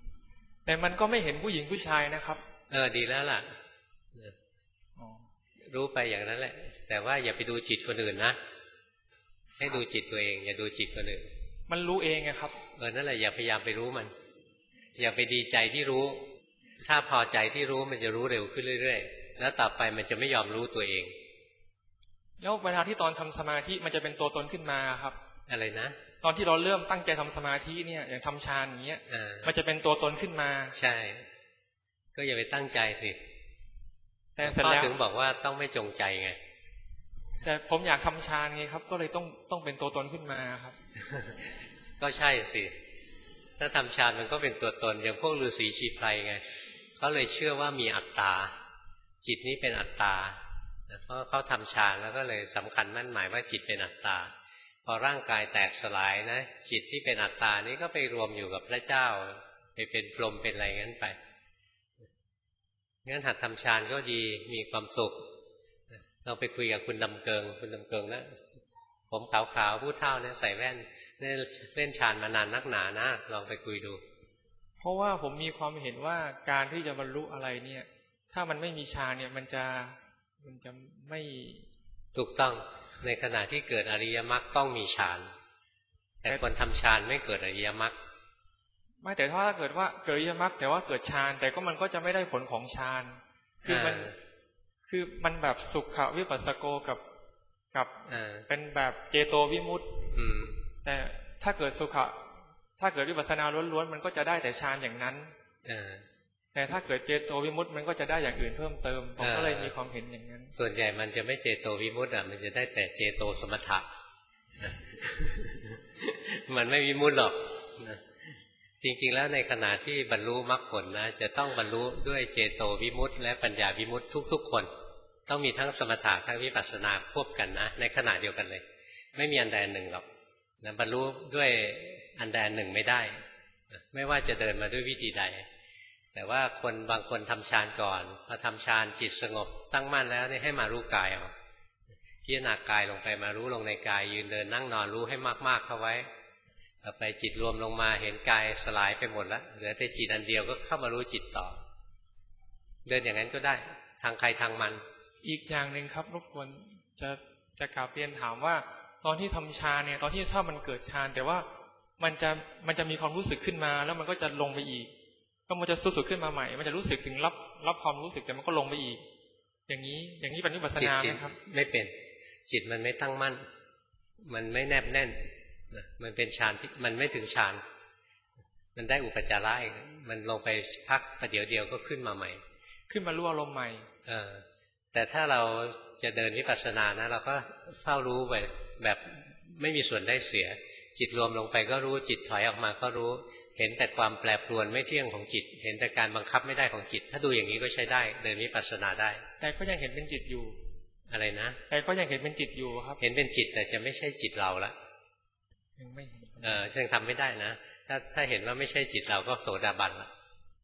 แต่มันก็ไม่เห็นผู้หญิงผู้ชายนะครับเออดีแล้วล่ะรู้ไปอย่างนั้นแหละแต่ว่าอย่าไปดูจิตคนอื่นนะให้ดูจิตตัวเองอย่าดูจิตคนอื่นมันรู้เองไงครับเออนั่นแหละอย่าพยายามไปรู้มันอย่าไปดีใจที่รู้ถ้าพอใจที่รู้มันจะรู้เร็วขึ้นเรื่อยๆแล้วต่อไปมันจะไม่ยอมรู้ตัวเองแล้วเวลาที่ตอนทำสมาธิมันจะเป็นตัวตนขึ้นมาครับอะไรนะตอนที่เราเริ่มตั้งใจทำสมาธิเนี่ยอย่างทำฌานอย่างเงี้ยมันจะเป็นตัวตนขึ้นมาใช่ก็อย่าไปตั้งใจสิแต่เสร็จแล้วถึงบอกว่าต้องไม่จงใจไงแต่ผมอยากทำฌานไงครับก็เลยต้องต้องเป็นตัวตนขึ้นมาครับก็ใช่สิถ้าทำฌานมันก็เป็นตัวตนอย่างพวกฤาษีชีไพรไงเขาเลยเชื่อว่ามีอัตตาจิตนี้เป็นอัตตาเพราะเขาทำฌานแล้วก็เลยสำคัญมั่นหมายว่าจิตเป็นอัตตาพอร่างกายแตกสลายนะจิตที่เป็นอัตตานี้ก็ไปรวมอยู่กับพระเจ้าไปเป็นพรหมเป็นอะไรงั้นไปงั้นหัดทำฌานก็ดีมีความสุขเราไปคุยกับคุณดำเกิงคุณดำเกิงนะผมขาวๆผู้เฒ่าเนี่ยใส่แว่นเนี่ยเล่นฌานมานานนักหนานะลองไปคุยดูเพราะว่าผมมีความเห็นว่าการที่จะบรรลุอะไรเนี่ยถ้ามันไม่มีฌานเนี่ยมันจะมันจะไม่ถูกต้องในขณะที่เกิดอริยมรรคต้องมีฌานแต่คนทำฌานไม่เกิดอริยมรรคไม่แต่ถ้าเกิดว่าเกิดอริยมรรคแต่ว่าเกิดฌานแต่ก็มันก็จะไม่ได้ผลของฌานคือมันคือมันแบบสุขวิปัสสโกกับกับเป็นแบบเจโตวิมุตติแต่ถ้าเกิดสุขถ้าเกิดวิปัสสนาล้วนๆมันก็จะได้แต่ฌานอย่างนั้นแต่ถ้าเกิดเจโตวิมุตติมันก็จะได้อย่างอื่นเพิ่มเติมผมก็เลยมีความเห็นอย่างนั้นส่วนใหญ่มันจะไม่เจโตวิมุตติอ่ะมันจะได้แต่เจโตสมถะมันไม่วิมุตติหรอกจริงๆแล้วในขณะที่บรรลุมรรคผลนะจะต้องบรรลุด้วยเจโตวิมุตติและปัญญาวิมุตติทุกๆคนต้องมีทั้งสมถะทั้งวิปัสสนาควบกันนะในขณะเดียวกันเลยไม่มีอันใดอันหนึ่งหรอกนะบรรลุด้วยอันใดอันหนึ่งไม่ได้ไม่ว่าจะเดินมาด้วยวิธีใดแต่ว่าคนบางคนทำฌานก่อนพอทำฌานจิตสงบตั้งมั่นแล้วนี่ให้มารู้กายเอาพิจารณากายลงไปมารู้ลงในกายยืนเดินนั่งนอนรู้ให้มากๆเข้าไว้ต่อไปจิตรวมลงมาเห็นกายสลายไปหมดแล้วเหลือแต่จิตอันเดียวก็เข้ามารู้จิตต่อเดินอย่างนั้นก็ได้ทางใครทางมันอีกอย่างหนึ่งครับรบกวนจะจะกลับเรียนถามว่าตอนที่ทำฌานเนี่ยตอนที่ถ้ามันเกิดฌานแต่ว่ามันจะมันจะมีความรู้สึกขึ้นมาแล้วมันก็จะลงไปอีกก็มันจะรู้สึกขึ้นมาใหม่มันจะรู้สึกถึงรับรับความรู้สึกแต่มันก็ลงไปอีกอย่างนี้อย่างนี้เป็นวิปัสสนาไหมครับไม่เป็นจิตมันไม่ตั้งมั่นมันไม่แนบแน่นมันเป็นฌานที่มันไม่ถึงฌานมันได้อุปจาระมันลงไปพักประเดี๋ยวเดียวก็ขึ้นมาใหม่ขึ้นมารู้อารมณ์ใหม่เออแต่ถ้าเราจะเดินวิปัสสนานะเราก็เฝ้ารู้ไปแบบไม่มีส่วนได้เสียจิตรวมลงไปก็รู้จิตถอยออกมาก็รู้เห็นแต่ความแปรปรวนไม่เที่ยงของจิตเห็นแต่การบังคับไม่ได้ของจิตถ้าดูอย่างนี้ก็ใช้ได้เดินวิปัสสนาได้แต่ก็ยังเห็นเป็นจิตอยู่อะไรนะแต่ก็ยังเห็นเป็นจิตอยู่ครับเห็นเป็นจิตแต่จะไม่ใช่จิตเราละยังไม่เออยังทำไม่ได้นะถ้าถ้าเห็นว่าไม่ใช่จิตเราก็โสดาบันละ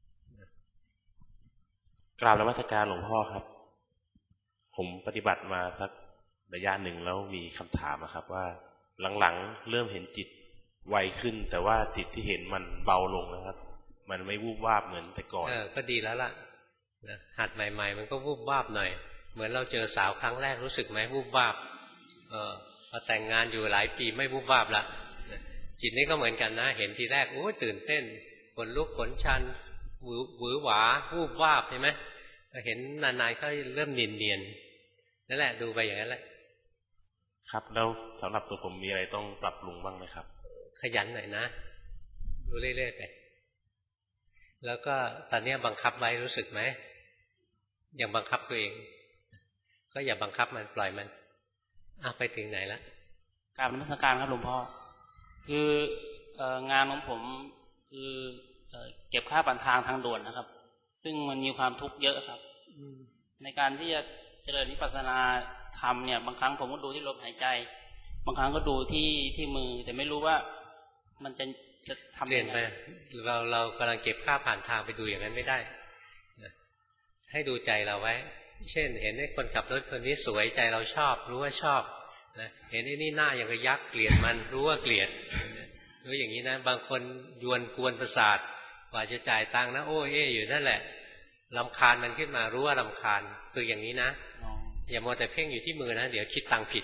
กราบนมัสการหลวงพ่อครับผมปฏิบัติมาสักระยะหนึ่งแล้วมีคำถามนะครับว่าหลังๆเริ่มเห็นจิตไวขึ้นแต่ว่าจิตที่เห็นมันเบาลงนะครับมันไม่วูบวาบเหมือนแต่ก่อนเออก็ดีแล้วล่ะนะหัดใหม่ๆมันก็วูบวาบหน่อยเหมือนเราเจอสาวครั้งแรกรู้สึกไหมวูบวาบเออพอแต่งงานอยู่หลายปีไม่วูบวาบละจิตนี้ก็เหมือนกันนะเห็นทีแรกโอ้ตื่นเต้นขนลุกขนชันหวือหวาวูบวาบเห็นไหมเห็นนานๆเขาเริ่มเนียนๆนั่นแหละดูไปอย่างนั้นแหละครับแล้วสำหรับตัวผมมีอะไรต้องปรับปรุงบ้างไหมครับขยันหน่อยนะดูเรื่อยๆไปแล้วก็ตอนนี้บังคับไว้รู้สึกไหมยังบังคับตัวเองก็อย่าบังคับมันปล่อยมันอ่ะไปถึงไหนละกราบนมัสการครับหลวงพ่อคืองานของผมคือเก็บค่าผ่านทางทางด่วนนะครับซึ่งมันมีความทุกข์เยอะครับในการที่จะเจริญวิปัสสนาธรรมเนี่ยบางครั้งผมก็ดูที่ลมหายใจบางครั้งก็ดูที่ที่มือแต่ไม่รู้ว่ามันจะจะทำเปลี่ยนไปเราเรากำลังเก็บค่าผ่านทางไปดูอย่างนั้นไม่ได้ให้ดูใจเราไว้เช่นเห็นไอ้คนขับรถคนนี้สวยใจเราชอบรู้ว่าชอบนะเห็นไอ้นี่หน้าอย่างกระยักษ์เกลียดมันรู้ว่าเกลียดรู้อย่างนี้นะบางคนยวนกวนประสาทกว่าจะจ่ายตังค์นะโอ้เอ๊อยู่นั่นแหละรำคาญมันขึ้นมารู้ว่ารำคาญคืออย่างนี้นะอย่ามัวแต่เพ่งอยู่ที่มือนะเดี๋ยวคิดตังผิด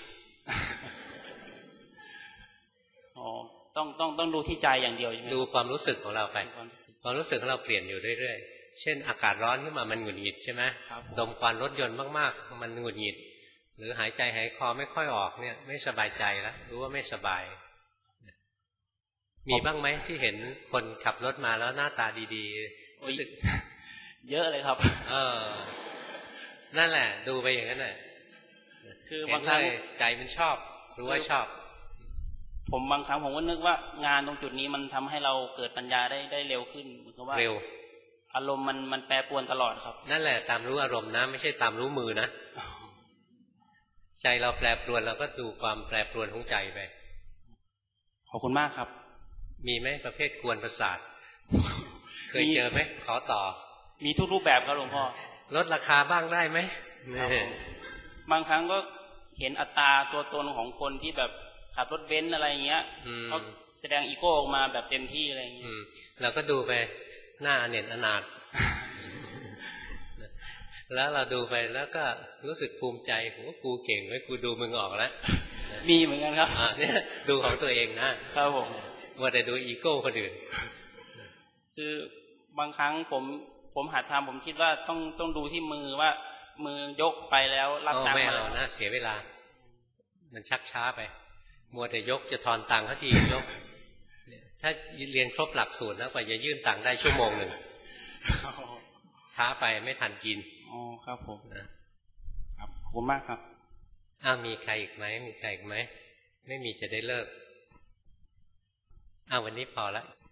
อ๋อต้องต้องต้องดูที่ใจอย่างเดียวใช่ไหมดูความรู้สึกของเราไปความรู้สึกของเราเปลี่ยนอยู่เรื่อยๆเช่นอากาศร้อนขึ้นมามันหงุดหงิดใช่ไหมดมควันรถยนต์มากๆมันหงุดหงิดหรือหายใจหายคอไม่ค่อยออกเนี่ยไม่สบายใจแล้วรู้ว่าไม่สบายมีบ้างไหมที่เห็นคนขับรถมาแล้วหน้าตาดีๆรู้สึกเยอะเลยครับเออนั่นแหละดูไปอย่างนั้นแหละคือบางครั้งใจมันชอบรู้ว่าชอบผมบางครั้งผมก็นึกว่างานตรงจุดนี้มันทำให้เราเกิดปัญญาได้ได้เร็วขึ้นเหมือนกับว่าเร็วอารมณ์มันมันแปรปรวนตลอดครับนั่นแหละตามรู้อารมณ์นะไม่ใช่ตามรู้มือนะใจเราแปรปรวนเราก็ดูความแปรปรวนของใจไปขอบคุณมากครับมีไหมประเภทกวนประสาทเคยเจอไหมขอต่อมีทุกรูปแบบครับหลวงพ่อลดราคาบ้างได้ไหมบางครั้งก็เห็นอัตราตัวตนของคนที่แบบขับรถเบนซ์อะไรเงี้ยเขาแสดงอีโก้ออกมาแบบเต็มที่อะไรอย่างเงี้ยเราก็ดูไปหน้าเน็ตอนาถแล้วเราดูไปแล้วก็รู้สึกภูมิใจโหกูเก่งไว้กูดูมึงออกแล้วมีเหมือนกันครับอ่าเนี่ยดูของตัวเองนะครับผมว่าแต่ดูอีโก้คนอื่นคือบางครั้งผมผมหัดทำผมคิดว่าต้องต้องดูที่มือว่ามือยกไปแล้วรับตังค์ไม่เอานะเสียเวลามันชักช้าไปมัวแต่ยกจะทอนตังค์เขาทียกถ้าเรียนครบหลักสูตรแล้วกว่าจะยื่นตังค์ได้ชั่วโมงหนึ่งช้าไปไม่ทันกินอ๋อครับผมนะครับขอบคุณมากครับอ้าวมีใครอีกไหมมีใครอีกไหมไม่มีจะได้เลิกอ้าววันนี้พอละ